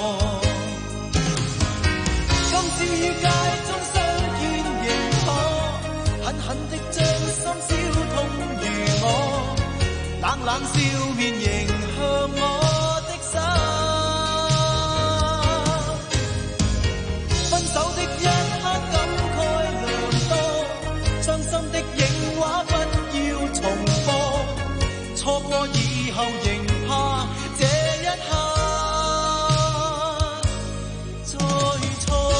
今宵於街中相見仍可狠狠的將心燒痛如我，冷冷笑面迎向我的心。分手的一刻感慨良多，傷心的影畫不要重播，錯過以後仍怕這一刻再錯。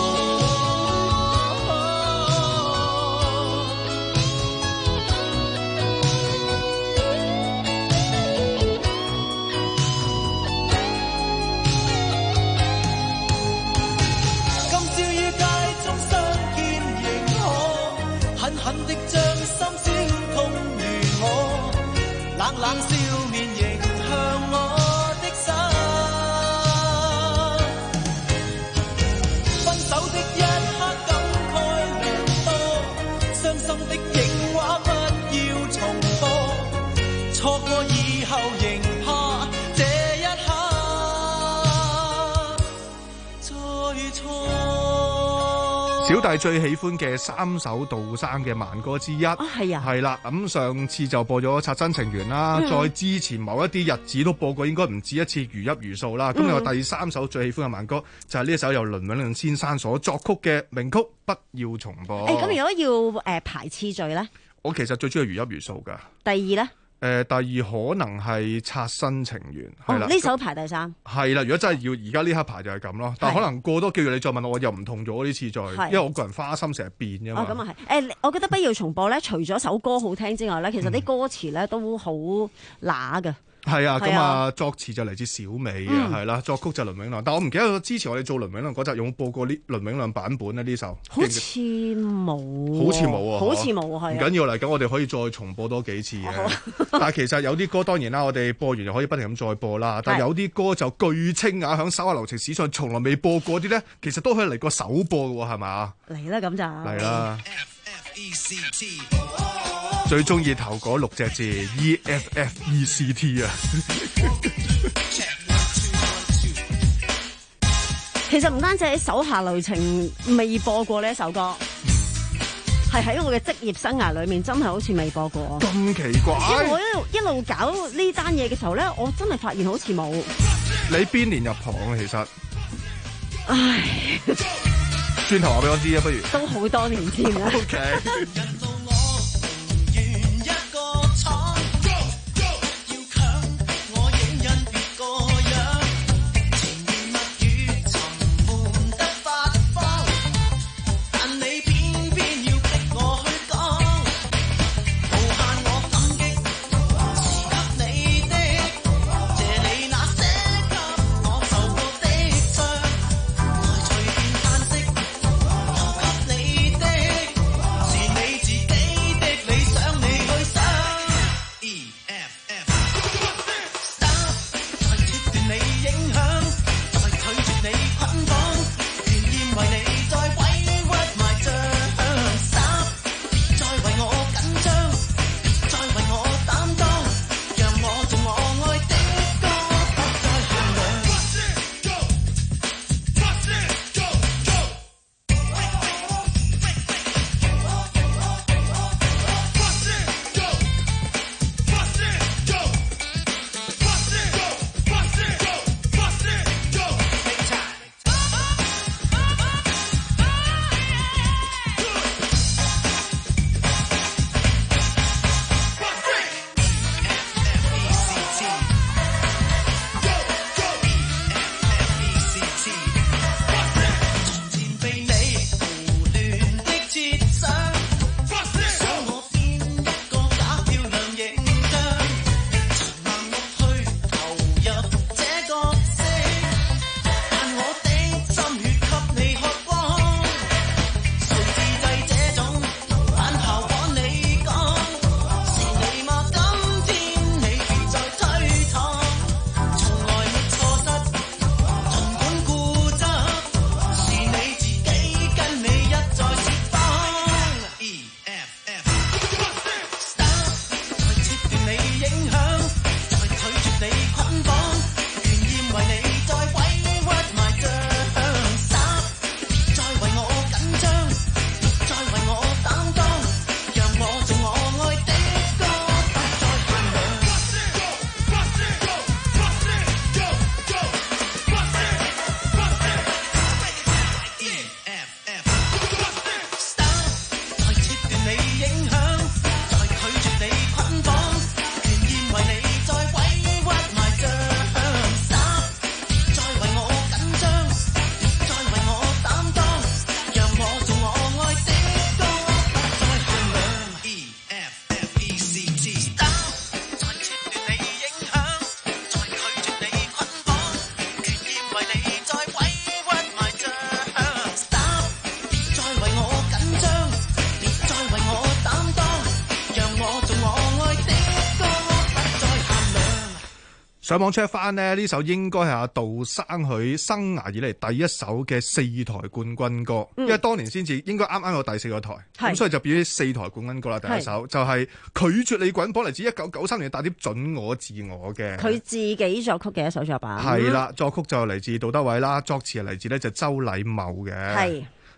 今宵於街中相見仍可狠狠的將心燒痛如我，冷冷笑面迎向我的心。分手的一刻感慨良多，傷心的影畫不要重播，錯過以後仍怕這一刻再錯。 小弟最喜歡嘅三首杜生嘅慢歌之一。 啊，係啊， 係啦。咁上次就播咗《擦真情緣》啦， 嗯、 再之前某一啲日子都播過，應該唔止一次，如泣如訴啦。咁我、嗯、第三首最喜歡嘅慢歌就係呢一首由倫永亮先生所作曲嘅名曲《不要重播》。 誒、欸，咁如果要誒、呃、排次序咧？ 我其實最中意如泣如訴㗎。 第二咧？誒、 呃，第二可能係擦身情緣，係啦、 哦，呢首排第三。 係啦，如果真係要而家呢刻排就係咁咯，但係可能過多幾月你再問我，我又唔同咗呢次再，因為我個人花心成日變㗎嘛。 哦，咁啊係。誒、呃，我覺得不要重播咧，除咗首歌好聽之外咧，其實啲歌詞咧都好乸㗎。 係啊，咁啊作詞就嚟自小美啊，係啦、嗯，作曲就倫永亮。但我唔記得之前我哋做倫永亮嗰集有冇播過呢倫永亮版本咧？呢首好似冇， 好似冇啊， 好似冇啊，係。 唔緊要嚟緊，我哋可以再重播多幾次嘅。但係其實有啲歌當然啦，我哋播完又可以不停咁再播啦。但係有啲歌就據稱啊，響稍下流行史上從來未播過啲咧，其實都可以嚟個首播嘅喎，係咪啊？ 嚟啦，咁就嚟啦。最中意頭嗰六隻字 E F F E C T 啊！ 其實唔單止喺手下留情未播過呢一首歌，係喺我嘅職業生涯裏面真係好似未播過。 咁奇怪！ 因為我一路一路搞呢單嘢嘅時候咧，我真係發現好似冇。 你邊年入行啊？其實， 唉， 轉頭話俾我知啊，不如都好多年前啦。 OK。上網 check 翻呢，呢首應該係阿杜生佢生涯以嚟第一首嘅四台冠軍歌，嗯、因為當年先至應該啱啱有第四個台，咁所以就變咗四台冠軍歌啦。第一首就係、是、拒絕你滾波，嚟自一九九三年大碟《準我自我》嘅， 佢自己作曲嘅一首作品。 係啦，作曲就嚟自杜德偉啦，作詞係嚟自呢就周禮茂嘅。係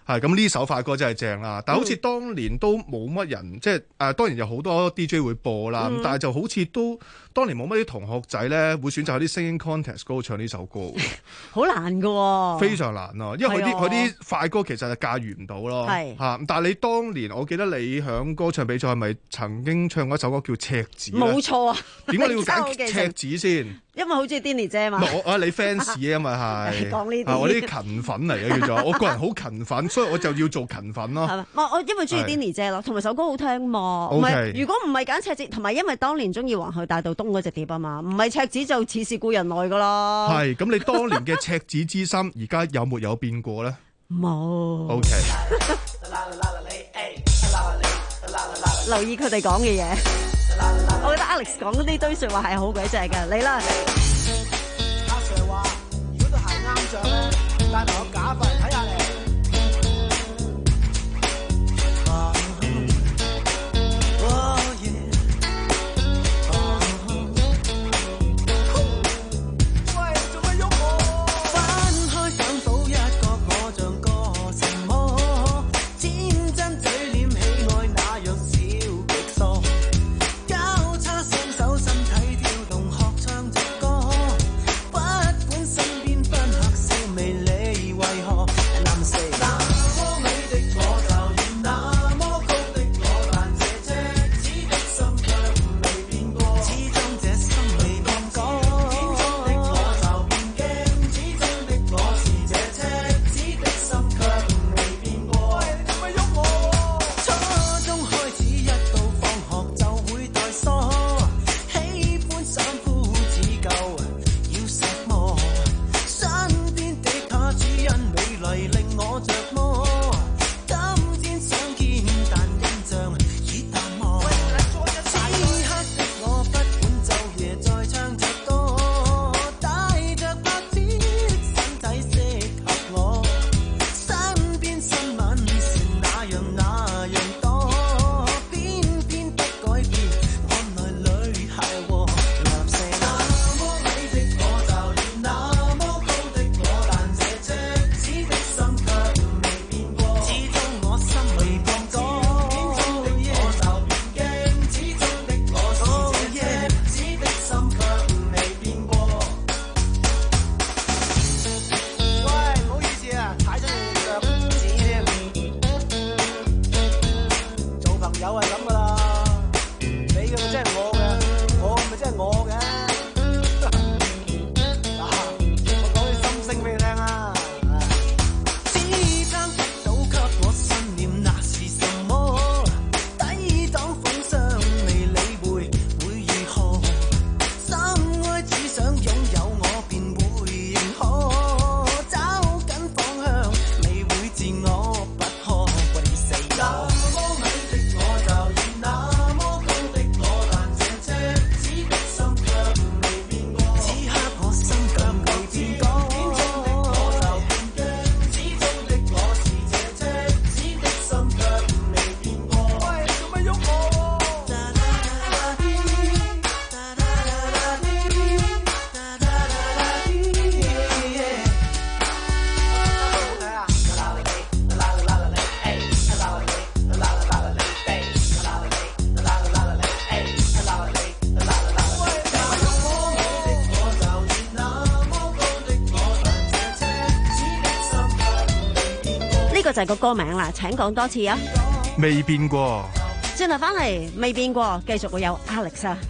係咁呢首快歌真係正啦，但係好似當年都冇乜人，嗯、即係誒、呃、當然有好多 D J 會播啦，嗯、但係就好似都當年冇乜啲同學仔咧會選擇喺啲 singing contest 嗰度唱呢首歌， 好難㗎喎， 非常難啊，因為佢啲佢啲快歌其實係駕馭唔到咯，係嚇。但係你當年我記得你響歌唱比賽係咪曾經唱過一首歌叫《赤子》？冇錯啊， 點解你要揀赤子先？ 因為好中意 Denny 姐嘛。 我啊，你 fans 啊，因為係講呢啲， 我啲勤奮嚟嘅叫做，我個人好勤奮，所以我就要做勤奮咯。係嘛？我我因為中意 Denny 姐咯，同埋首歌好聽嘛。唔係，如果唔係揀赤子，同埋因為當年中意皇后大道東嗰隻碟啊嘛，唔係赤子就似是故人來噶啦。 係咁，你當年嘅赤子之心，而家有沒有變過咧？ 冇。 OK。 留意佢哋講嘅嘢。我覺得 Alex 講呢堆説話係好鬼正嘅，你啦。 阿 Sir 話：如果對鞋啱着咧，戴埋個假髮嚟睇下你。 就係個歌名啦，請講多次啊！ 未變過。 轉頭翻嚟，未變過，繼續會有 Alex 啊！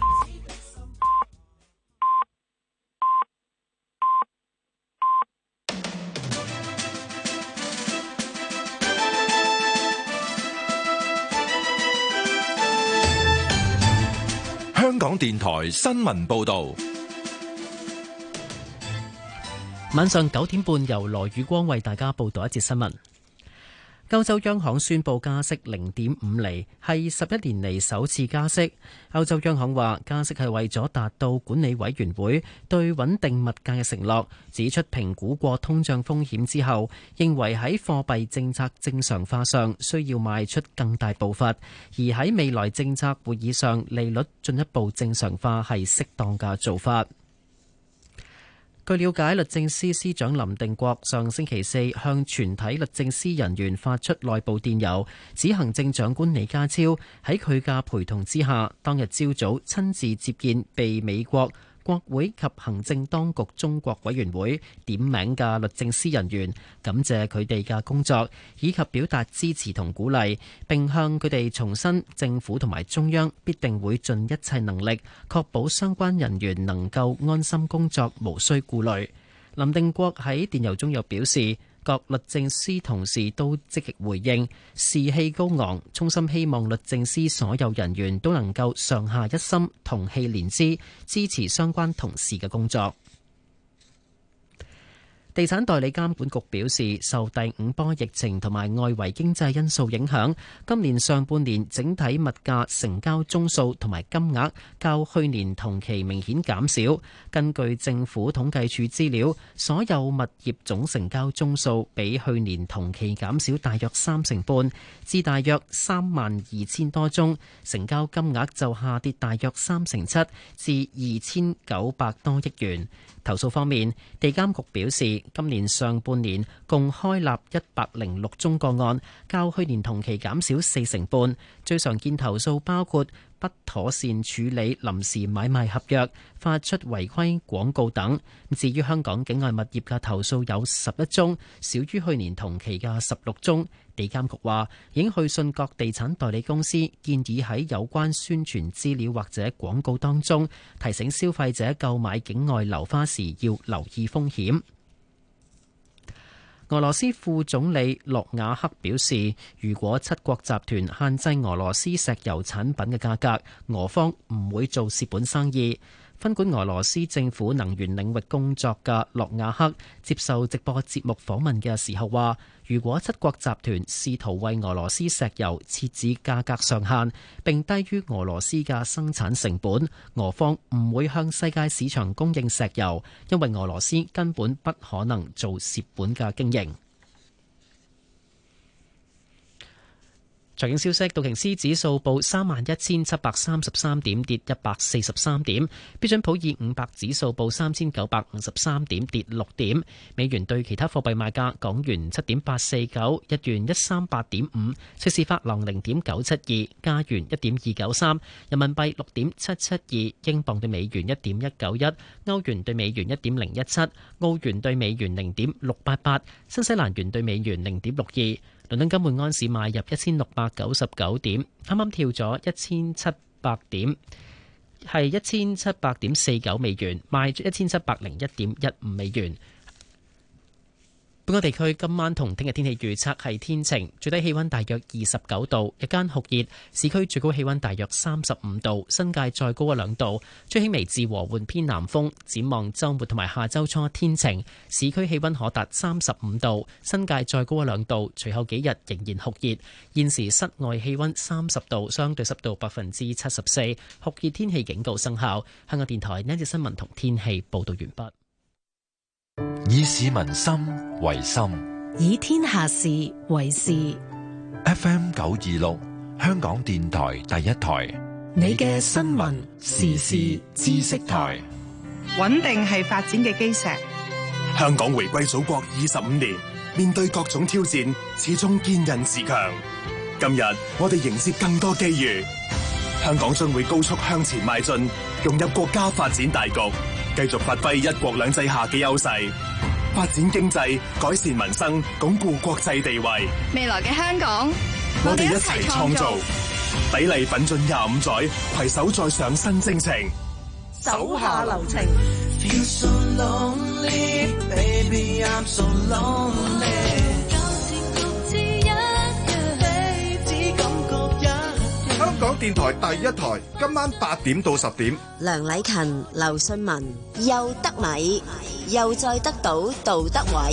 香港電台新聞報導。 晚上九點半，由羅宇光為大家報道一節新聞。歐洲央行宣布加息零點五厘，係十一年嚟首次加息。歐洲央行話加息係為咗達到管理委員會對穩定物價嘅承諾，指出評估過通脹風險之後，認為喺貨幣政策正常化上需要邁出更大步伐，而喺未來政策會議上利率進一步正常化係適當嘅做法。 據了解，律政司司長林定國上星期四向全體律政司人員發出內部電郵，指行政長官李家超喺佢嘅陪同之下，當日朝早親自接見被美國國會及行政當局中國委員會點名嘅律政司人員，感謝佢哋嘅工作，以及表達支持同鼓勵，並向佢哋重申政府同埋中央必定會盡一切能力，確保相關人員能夠安心工作，無需顧慮。林定國喺電郵中又表示，各律政司同事都積極回應，士氣高昂，衷心希望律政司所有人員都能夠上下一心，同氣連枝，支持相關同事嘅工作。地產代理監管局表示，受第五波疫情同埋外圍經濟因素影響，今年上半年整體物價成交宗數同埋金額較去年同期明顯減少。根據政府統計處資料，所有物業總成交宗數比去年同期減少大約三成半，至大約三萬二千多宗，成交金額就下跌大約三成七，至二千九百多億元。投訴方面，地監局表示，今年上半年共開立一百零六宗個案，較去年同期減少四成半。最常見投訴包括不妥善處理臨時買賣合約、發出違規廣告等。至於香港境外物業嘅投訴有十一宗，少於去年同期嘅十六宗。地監局話已經去信各地產代理公司，建議喺有關宣傳資料或者廣告當中提醒消費者購買境外樓花時要留意風險。俄羅斯副總理諾瓦克表示，如果七國集團限制俄羅斯石油產品嘅價格，俄方唔會做蝕本生意。分管俄羅斯政府能源領域工作嘅諾瓦克接受直播節目訪問嘅時候話，如果七國集團試圖為俄羅斯石油設置價格上限，並低於俄羅斯嘅生產成本，俄方唔會向世界市場供應石油，因為俄羅斯根本不可能做蝕本嘅經營。財經消息，道瓊斯指數報三萬一千七百三十三點，跌一百四十三點；標準普爾五百指數報三千九百五十三點，跌六點。美元對其他貨幣賣價：港元七點八四九，日元一三八點五，瑞士法郎零點九七二，加元一點二九三，人民幣六點七七二，英鎊對美元一點一九一，歐元對美元一點零一七，澳元對美元零點六八八，新西蘭元對美元零點六二。倫敦金每安士買入一千六百九十九點，啱啱跳咗一千七百點，係一千七百點四九美元，賣出一千七百零一點一五美元。本港地區今晚同聽日天氣預測係天晴，最低氣溫大約二十九度，日間酷熱，市區最高氣溫大約三十五度，新界再高一兩度，吹輕微至和緩偏南風。展望週末同埋下週初天晴，市區氣溫可達三十五度，新界再高一兩度，隨後幾日仍然酷熱。現時室外氣溫三十度，相對濕度百分之七十四，酷熱天氣警告生效。香港電台呢節新聞同天氣報道完畢。 以市民心為心， 以天下事為事。 F M 九二六，香港電台第一台， 你嘅新聞時事知識台。 穩定係發展嘅基石。 香港回歸祖國二十五年，面對各種挑戰，始終堅韌自強。今日我哋迎接更多機遇，香港將會高速向前邁進，融入國家發展大局。繼續發揮一國兩制下嘅優勢，發展經濟，改善民生，鞏固國際地位。 未來嘅香港， 我哋一齊創造，砥礪奮進廿五載，攜手再上新征程。 手下留情。 Feel so lonely, baby, I'm so lonely. 香港電台第一台，今晚八點到十點。 梁禮勤、劉信文，又得米，又再得到杜德偉。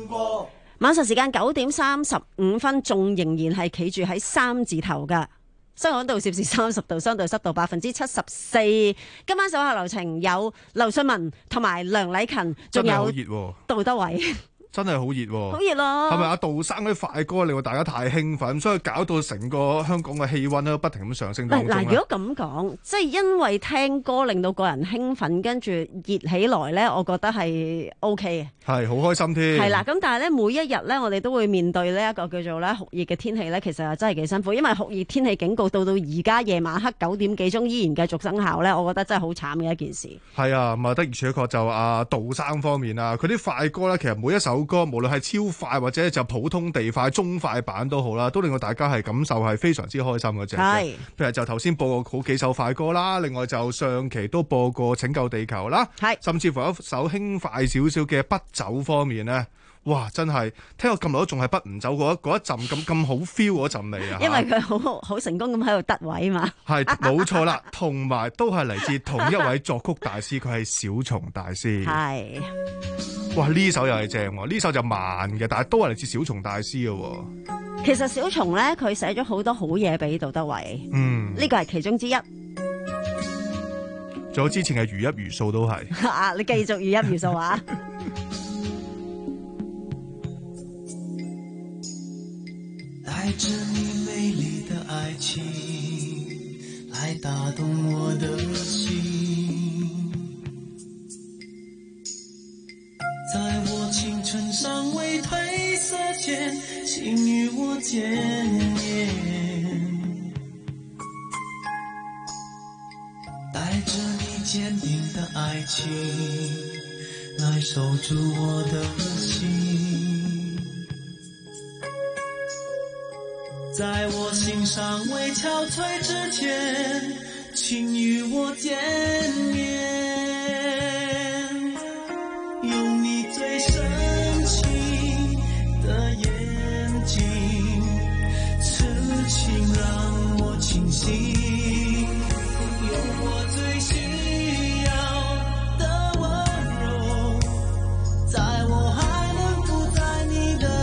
晚上時間九點三十五分，仲仍然係企住喺三字頭㗎。 香港度攝氏三十度，相對濕度百分之七十四。今晚手下留情有劉信文同埋梁禮勤，仲有杜德偉。 真係好熱喎， 好熱咯！ 係咪阿杜生嗰啲快歌令到大家太興奮，所以搞到成個香港嘅氣温咧不停咁上升當中。 嗱，如果咁講，即係因為聽歌令到個人興奮，跟住熱起來咧，我覺得係 O K 嘅。 係好開心添。係啦，咁但係咧，每一日咧，我哋都會面對呢一個叫做咧酷熱嘅天氣咧，其實係真係幾辛苦，因為酷熱天氣警告到到而家夜晚黑九點幾鐘依然繼續生效咧，我覺得真係好慘嘅一件事。 係啊，咁啊的而且確就阿杜生方面啊，佢啲快歌咧，其實每一首歌無論係超快或者就普通地快、中快版都好啦，都令到大家係感受係非常之開心嘅啫。係，譬如就頭先播過好幾首快歌啦，另外就上期都播過拯救地球啦，係，甚至乎有一首輕快少少嘅不走方面咧，哇！真係聽我咁耐都仲係不唔走嗰一嗰一陣咁咁好 feel 嗰陣味啊！ 因為佢好好成功咁喺度得位嘛。 係冇錯啦，同埋都係嚟自同一位作曲大師，佢係小松大師。係。哇！呢首又係正喎，呢首就慢嘅，但係都係嚟自小松大師嘅。 其實小松咧，佢寫咗好多好嘢俾杜德偉。嗯。呢個係其中之一。 仲有之前嘅如一如數都係。 啊！你繼續如一如數啊！ 帶着你美麗的愛情來打動我的心，在我青春尚未褪色前，請與我見面，帶着你堅定的愛情來守住我的心，在我心尚未憔悴之前，請與我見面，用你最深情的眼睛，痴情讓我清醒，用我最需要的溫柔，在我還能負在你的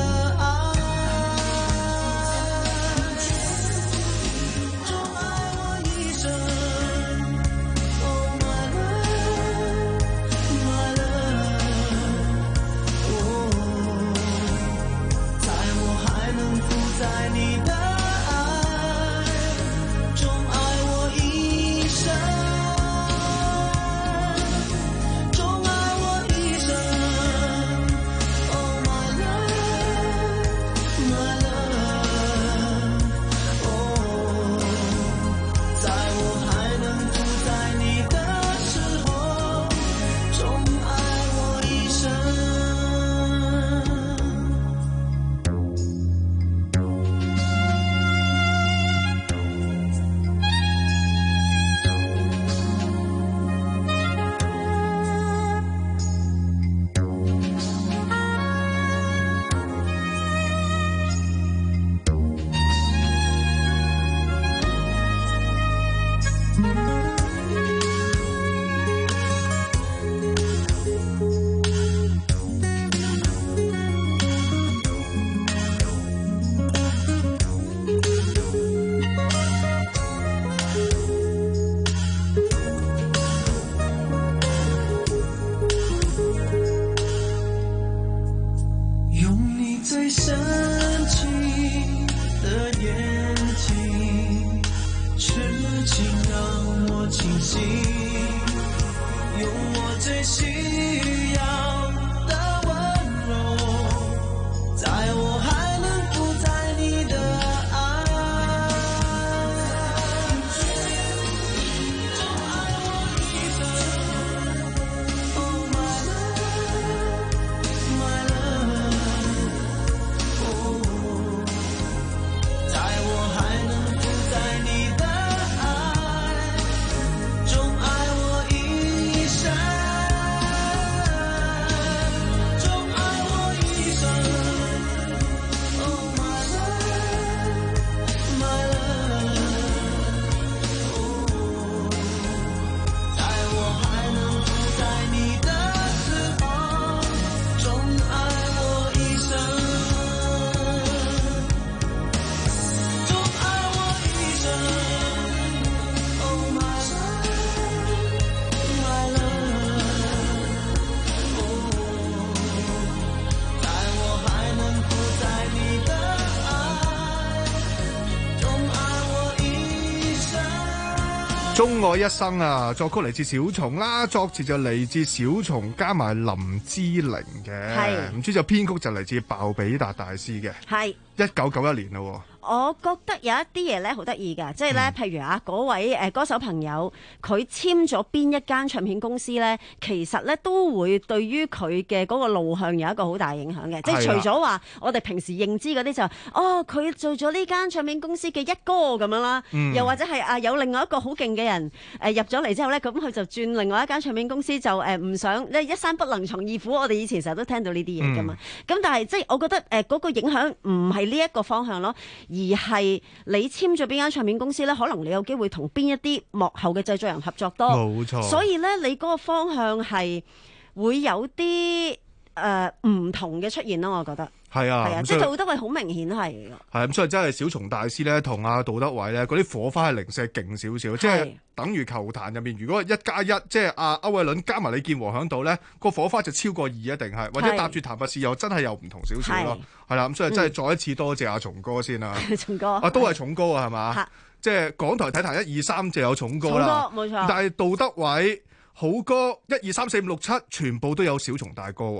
鍾愛一生啊，作曲嚟自小松啦，作詞就嚟自小松加埋林之玲嘅， 係唔知就編曲就嚟自鮑比達大師嘅， 係一九九一年咯。 我覺得有一啲嘢咧好得意㗎，即係咧，譬如啊，嗰位誒歌手朋友，佢簽咗邊一間唱片公司咧，其實咧都會對於佢嘅嗰個路向有一個好大影響嘅。即係除咗話我哋平時認知嗰啲就，哦，佢做咗呢間唱片公司嘅一哥咁樣啦， 嗯、 又或者係啊有另外一個好勁嘅人誒入咗嚟之後咧，咁佢就轉另外一間唱片公司就誒唔想即係一山不能從二虎，我哋以前成日都聽到呢啲嘢㗎嘛。咁、嗯、但係即係我覺得誒嗰個影響唔係呢一個方向咯。而係你簽咗邊間唱片公司咧，可能你有機會同邊一啲幕後嘅製作人合作多， 冇錯。所以咧，你嗰個方向係會有啲誒唔同嘅出現咯，我覺得。 係啊， 係啊，即係杜德偉好明顯係。 係咁，所以真係小松大師咧，同阿杜德偉咧，嗰啲火花係零舍勁少少，即係等於球壇入面，如果一加一，即係阿歐偉倫加埋李健和喺度咧，個火花就超過二，一定係，或者搭住譚拔士又真係又唔同少少咯。係啦，咁所以真係再一次多謝阿松哥先啦。 松哥啊，都係重哥啊，係嘛？即係港台體壇一二三就有重哥啦， 冇錯。 但係杜德偉好歌一二三四五六七，全部都有小松大哥。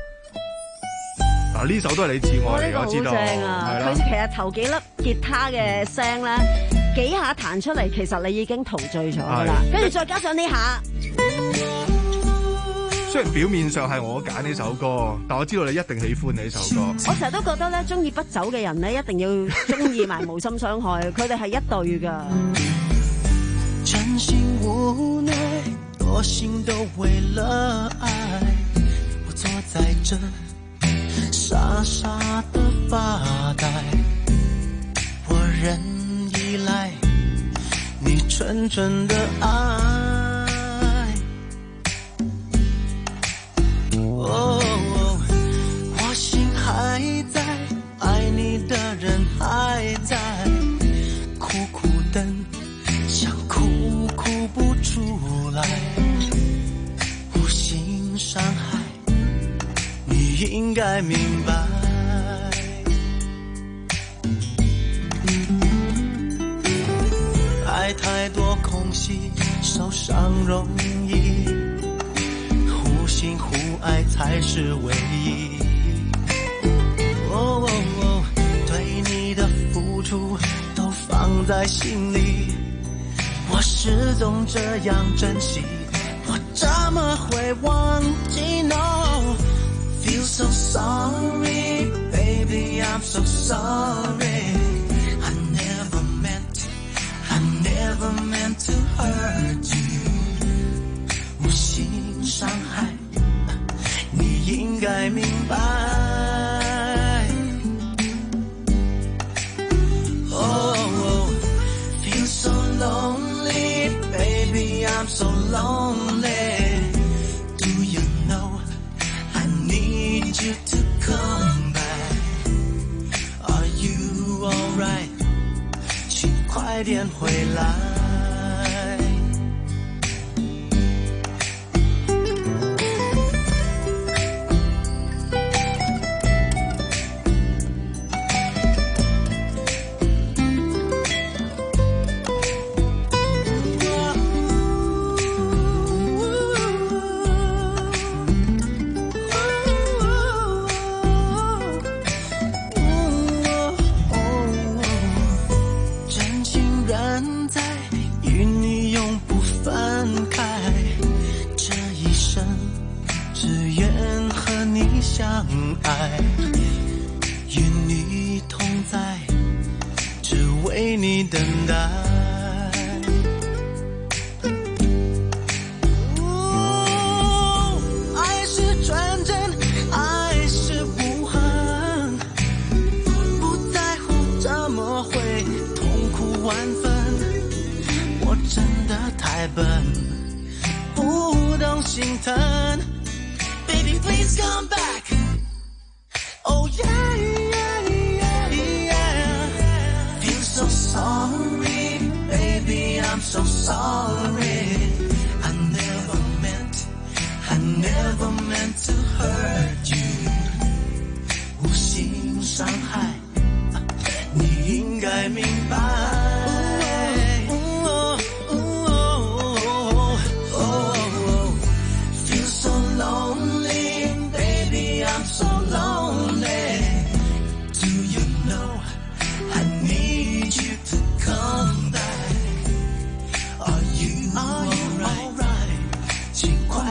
嗱，呢首都係你至愛嚟，我知道。 正啊！佢其實頭幾粒吉他嘅聲咧，幾下彈出嚟，其實你已經陶醉咗噶啦。跟住再加上呢下， 雖然表面上係我揀呢首歌，但我知道你一定喜歡呢首歌。 我成日都覺得咧，中意不走嘅人咧，一定要中意埋無心傷害，佢哋係一對噶。 真心無奈，多心都為了愛，我坐在這傻傻的發呆，我仍依賴你純純的愛。哦，我心還在，愛你的人還在，苦苦等，想哭哭不出來，無心傷害。你應該明白，愛太多空隙，受傷容易，互信互愛才是唯一。哦哦哦，對你的付出都放在心裡，我始終這樣珍惜，我怎麼會忘記 ？No。Feel so sorry, baby, I'm so sorry. I never meant, I never meant to hurt you. 無心傷害，你應該明白。Oh, oh, feel so lonely, baby, I'm so lonely.Do you know I need you to come back? Are you alright? 請快點回來。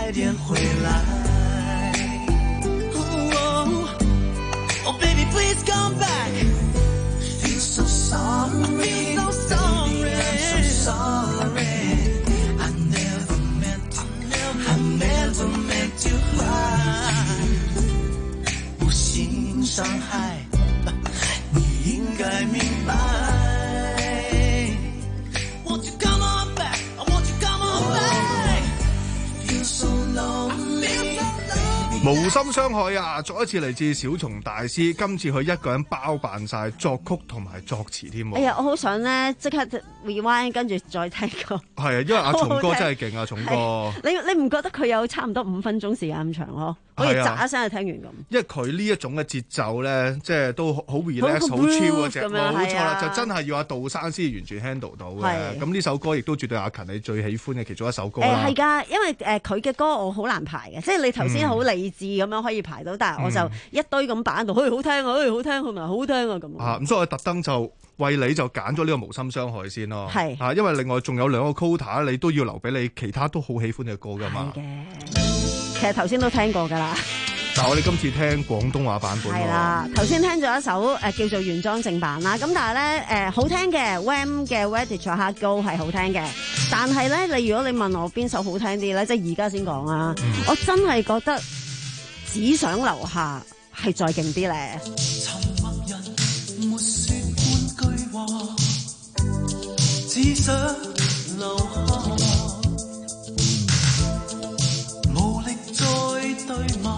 快点回来。Oh, oh baby, please come back. Feel so sorry, feel so sorry, baby, I'm so sorry. I never meant to, I never meant to cry. 不幸伤害，你应该明白。Won't you come on back? I want you come on back. Feel so lonely, baby. 無心傷害啊！再一次嚟自小松大師，今次佢一個人包辦晒作曲同埋作詞添。 哎呀，我好想咧即刻 rewind 跟住再聽過。 係啊，因為阿松哥真係勁啊，松哥。 你你唔覺得佢有差唔多五分鐘時間咁長咯？好似喳一聲就聽完咁。 因為佢呢一種嘅節奏咧，即係都好 relax、好 chill 嗰隻，冇錯啦，就真係要阿杜生先完全 handle 到嘅。咁呢首歌亦都絕對阿勤你最喜歡嘅其中一首歌啦。 誒係㗎，因為誒佢嘅歌我好難排嘅，即係你頭先好理智咁樣可以排到，但係我就一堆咁擺喺度，嘿好聽啊，嘿好聽，佢咪好聽啊咁。 啊，咁所以我特登就為你就揀咗呢個無心傷害先咯。 係啊，因為另外仲有兩個 quota， 你都要留俾你其他都好喜歡嘅歌㗎嘛。 係嘅，其實頭先都聽過㗎啦。 但係我哋今次聽廣東話版本。 係啦，頭先聽咗一首誒、呃、叫做原裝正版啦，咁但係咧誒好聽嘅 Wham 嘅 Where Did Your Heart Go 係好聽嘅，但係咧你如果你問我邊首好聽啲咧，即係而家先講啊，嗯、我真係覺得只想留下係再勁啲咧。 沉默人沒說半句話，只想留下，無力再對罵。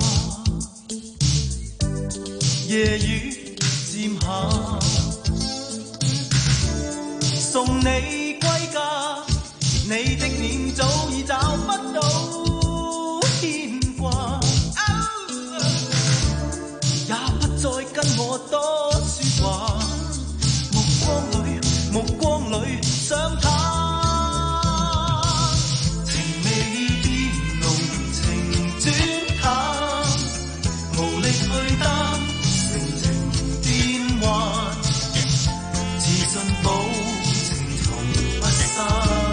夜雨漸下，送你歸家，你的臉早已找不到牽掛，也不再跟我多說話，目光裏目光裏想他，情未變濃情轉淡，無力去擔自信保情從不散，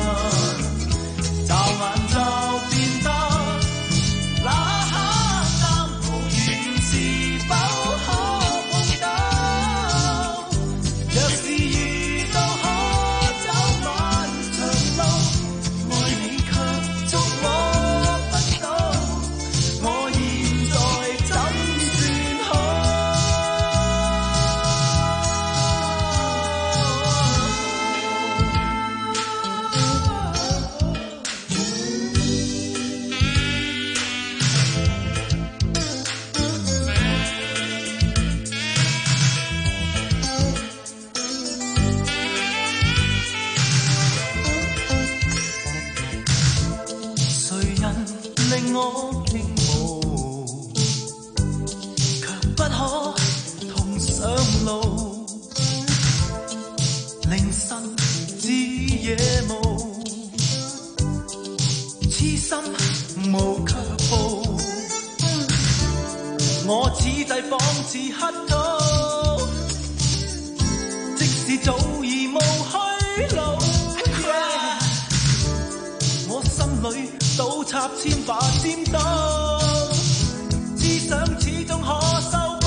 驟眼就變得那刻擔抱怨是否可碰到？若是遇到可走漫長路，愛你卻捉摸不到，我現在怎算好？令我傾慕，卻不可同上路。凌晨至夜無，痴心無卻步。我此際仿似乞討，即使早已無去路。Yeah, 我心裏倒插千把尖刀，只想始終可修補。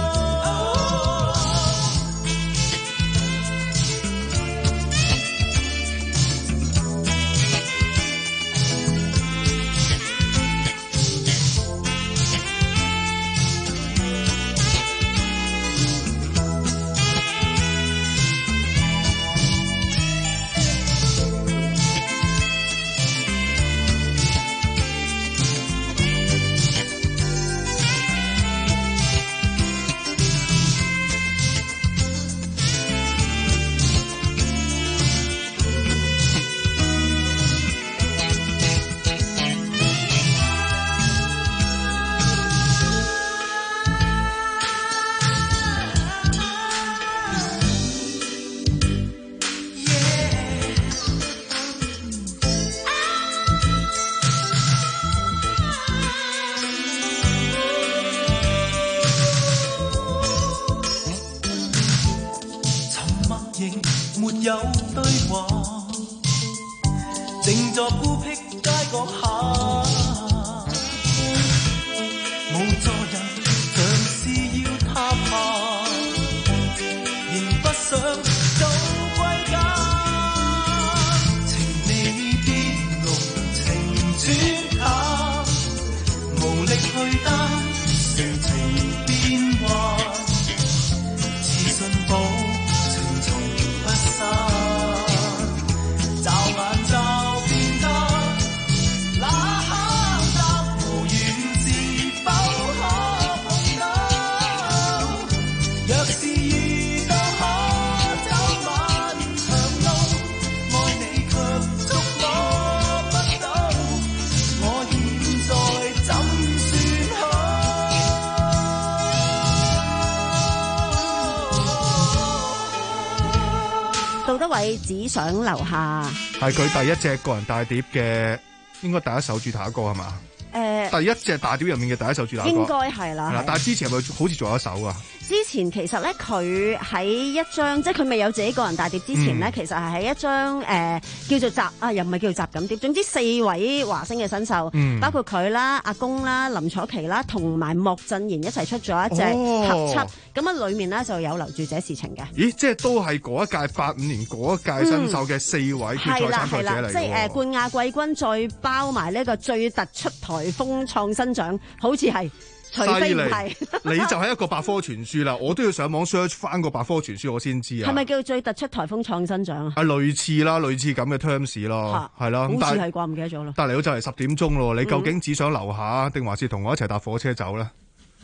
有對話，靜坐孤僻街角下， 力去擔，性情變幻，自信保情從不散，驟眼驟變得那刻答無緣是否可碰到？若是遇到可走漫長路，愛你卻捉摸不到，我現在怎算好？ 杜德偉只想留下， 係佢第一隻個人大碟嘅，應該第一首主打歌係嘛？ 誒、 第一隻大碟入面嘅第一首主打歌， 應該係啦。 係啦，但係之前係咪好似仲有一首啊？ 之前其實咧，佢喺一張即係佢未有自己個人大碟之前咧， 嗯、 其實係喺一張誒、呃、叫做集啊，又唔係叫做集錦碟。總之四位華星嘅新秀，嗯、包括佢啦、阿公啦、林楚琪啦，同埋莫振賢一齊出咗一隻合輯。咁啊、哦，裡面咧就有留住這事情嘅。 咦，即係都係嗰一屆八五年嗰一屆新秀嘅四位決賽參賽者嚟嘅。即係誒冠亞季軍，再包埋呢個最突出颱風創新獎，好似係。除非唔係，你就係一個百科全書啦！我都要上網 search 翻個百科全書，我先知啊。係咪叫最突出颱風創新獎啊？係類似啦，類似咁嘅 terms 咯，係啦。好似係啩，唔記得咗啦。但係嚟到就係十點鐘咯，你究竟只想留下，定、嗯、還是同我一齊搭火車走咧？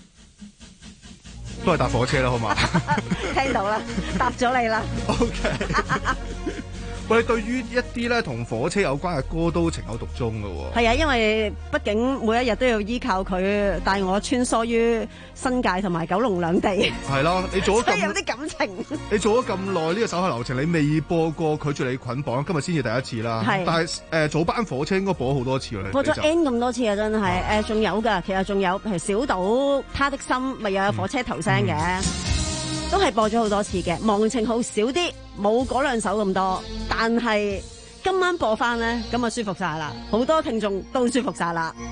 都係搭火車啦，好嘛？聽到啦，搭咗你啦。OK。喂，對於一啲咧同火車有關嘅歌都情有獨鍾嘅喎。係啊，因為畢竟每一日都要依靠佢帶我穿梭於新界同埋九龍兩地。係咯，你做咗咁有啲感情。你做咗咁耐呢個手下留情，你未播過拒絕你捆綁，今日先至第一次啦。係。但係誒、呃、早班火車應該播咗好多次啦。播咗 N 咁多次啊，真係誒，仲、呃、有㗎，其實仲有譬如小島他的心，咪又有火車頭聲嘅。嗯嗯都係播咗好多次嘅，忘情號少啲，冇嗰兩首咁多。但係今晚播翻咧，咁啊舒服晒啦，好多聽眾都舒服晒啦。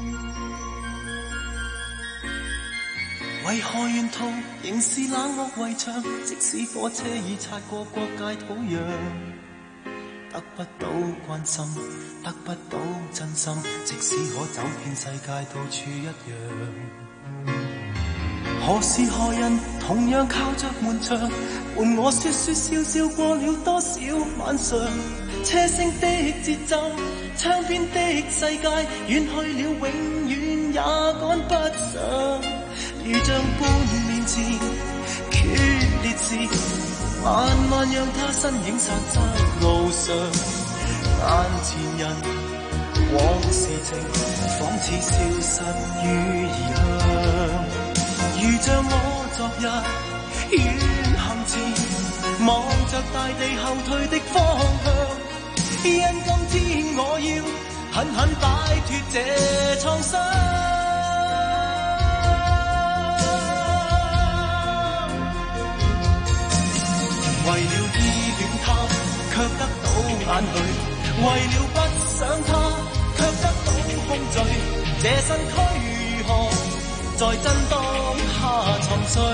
為何沿途仍是冷漠圍牆？即使火車已擦過各界土壤，得不到關心，得不到真心。即使可走遍世界，到處一樣。何時何人同樣靠着門窗，伴我說說笑笑過了多少晚上。車聲的節奏，窗邊的世界，遠去了永遠也趕不上。如像半年前決裂時，慢慢讓他身影散在路上。眼前人往事情，仿似消失於異鄉。如像我昨日遠行前，望着大地後退的方向。因今天我要狠狠擺脫這創傷。為了依戀他，卻得到眼淚；為了不想他，卻得到空虛。這身軀如何在震盪下沉睡？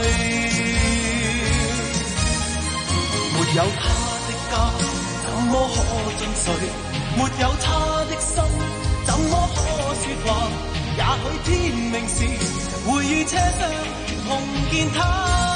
沒有他的家，怎麼可進睡？沒有他的心，怎麼可說話？也許天明時會於車廂碰見他。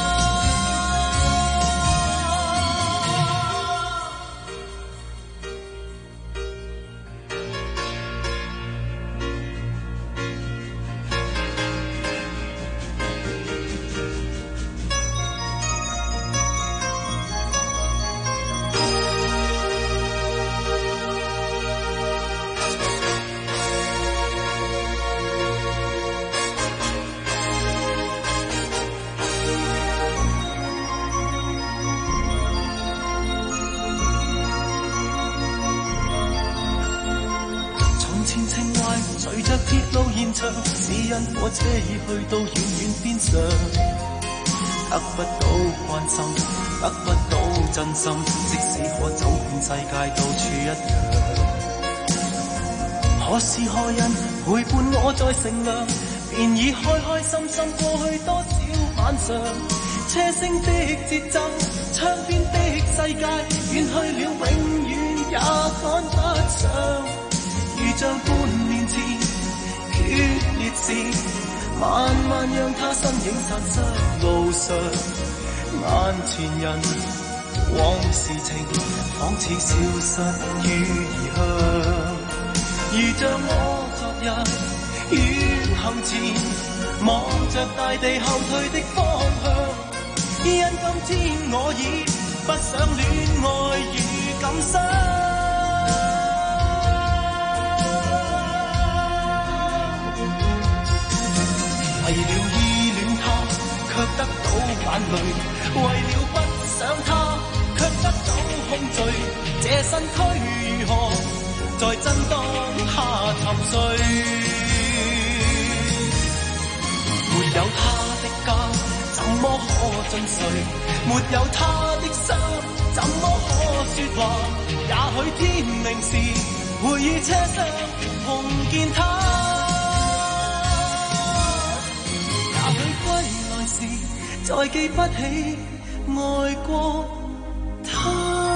只因火車已去到遠遠邊上，得不到關心，得不到真心。即使可走遍世界，到處一樣。何時何人陪伴我在乘涼，便已開開心心過去多少晚上。車聲的節奏，窗邊的世界，遠去了永遠也趕不上。如像半年前決裂時， 慢慢讓他身影散失路上，眼前人往事情仿似消失於異鄉，如像我昨日遠行前望着大地後退的方向，因今天我已不想戀愛與感傷。為了依戀他，卻得到眼淚；為了不想他，卻得到空虛。這身軀如何在震盪下沉睡？沒有他的家，怎麼可進睡？沒有他的心，怎麼可說話？也許天明時，會於車廂碰見他。再記不起愛過他。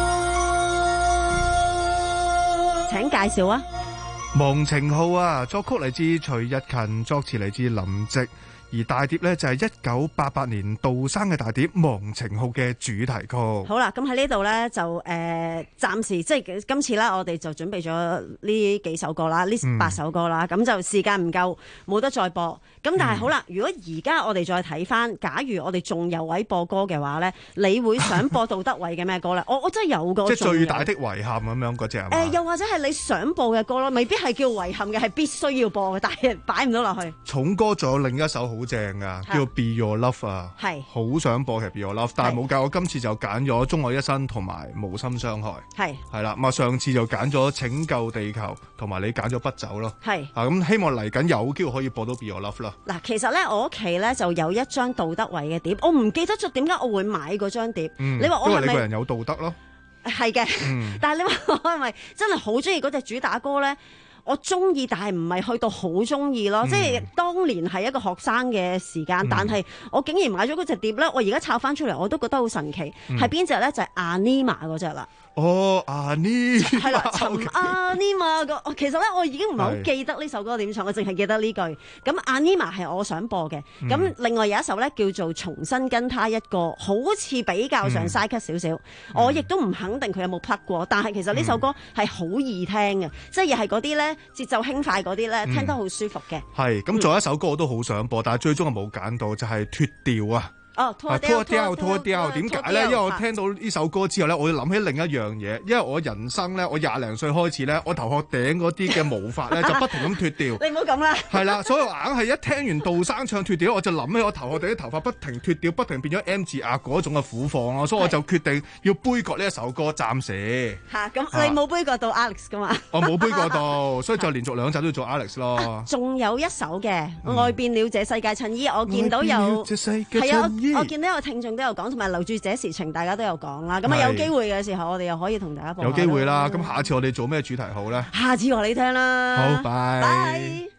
請介紹啊！ 忘情號啊，作曲嚟自徐日勤，作詞嚟自林夕。而大碟呢，就係一九八八年杜生嘅大碟《忘情號》嘅主題曲。 好啦，咁喺呢度呢，就誒、呃、暫時即係今次啦，我哋就準備咗呢幾首歌啦，呢八首歌啦，咁、嗯、就時間唔夠，冇得再播。咁但係好啦，如果而家我哋再睇翻，假如我哋仲有位播歌嘅話呢，你會想播杜德偉嘅咩歌呢？我我真係有個即係最大的遺憾咁樣嗰隻係嘛？ 誒，又或者係你想播嘅歌咯，未必係叫遺憾嘅，係必須要播嘅，但係擺唔到落去。 重歌仲有另一首好正噶，叫做 Be Your Love 啊，係好想播嘅 Be Your Love， 但係冇計，我今次就揀咗鍾愛一生同埋無心傷害，係係啦，咁啊上次就揀咗拯救地球，同埋你揀咗不走咯，係啊，咁希望嚟緊有機會可以播到 Be Your Love 啦。嗱，其實咧我屋企咧就有一張杜德偉嘅碟，我唔記得咗點解我會買嗰張碟。嗯、你話我係咪？因為你個人有道德咯。係嘅，嗯、但係你話我係咪真係好中意嗰隻主打歌咧？我中意，但係唔係去到好中意咯。嗯、即係當年係一個學生嘅時間，嗯、但係我竟然買咗嗰隻碟咧，我而家抄翻出嚟，我都覺得好神奇。係邊隻咧？就係、是、Anima 嗰隻啦。哦，Anima 係啦，尋 Anima 個，其實咧我已經唔係好記得呢首歌點唱，我淨係記得呢句。咁 Anima 係我想播嘅。咁、嗯、另外有一首咧叫做重新跟他一個，好似比較上 side cut 少少。我亦都唔肯定佢有冇 plug 過，但係其實呢首歌係好易聽嘅，嗯、即係又係嗰啲咧節奏輕快嗰啲咧，聽得好舒服嘅。係咁，仲有一首歌我都好想播，但係最終係冇揀到，就係脫調啊。哦，脫掉脫掉，點解咧？因為我聽到呢首歌之後咧，我要諗起另一樣嘢，因為我人生咧，我廿零歲開始咧，我頭殼頂嗰啲嘅毛髮咧就不停咁脫掉。你唔好咁啦。係啦，所以硬係一聽完杜生唱脫掉，我就諗起我頭殼頂啲頭髮不停脫掉，不停變咗 M 字額嗰種嘅苦況咯，所以我就決定要杯葛呢一首歌，暫時。嚇，咁你冇杯葛到 Alex 噶嘛？我冇杯葛到，所以就連續兩集都要做 Alex 咯。仲有一首嘅《愛變了這世界襯衣》，我見到有係啊。我見到有聽眾都有講，同埋留住這時情，大家都有講啦。咁啊，有機會嘅時候，我哋又可以同大家播。有機會啦，咁下次我哋做咩主題好咧？下次話你聽啦。好，拜拜。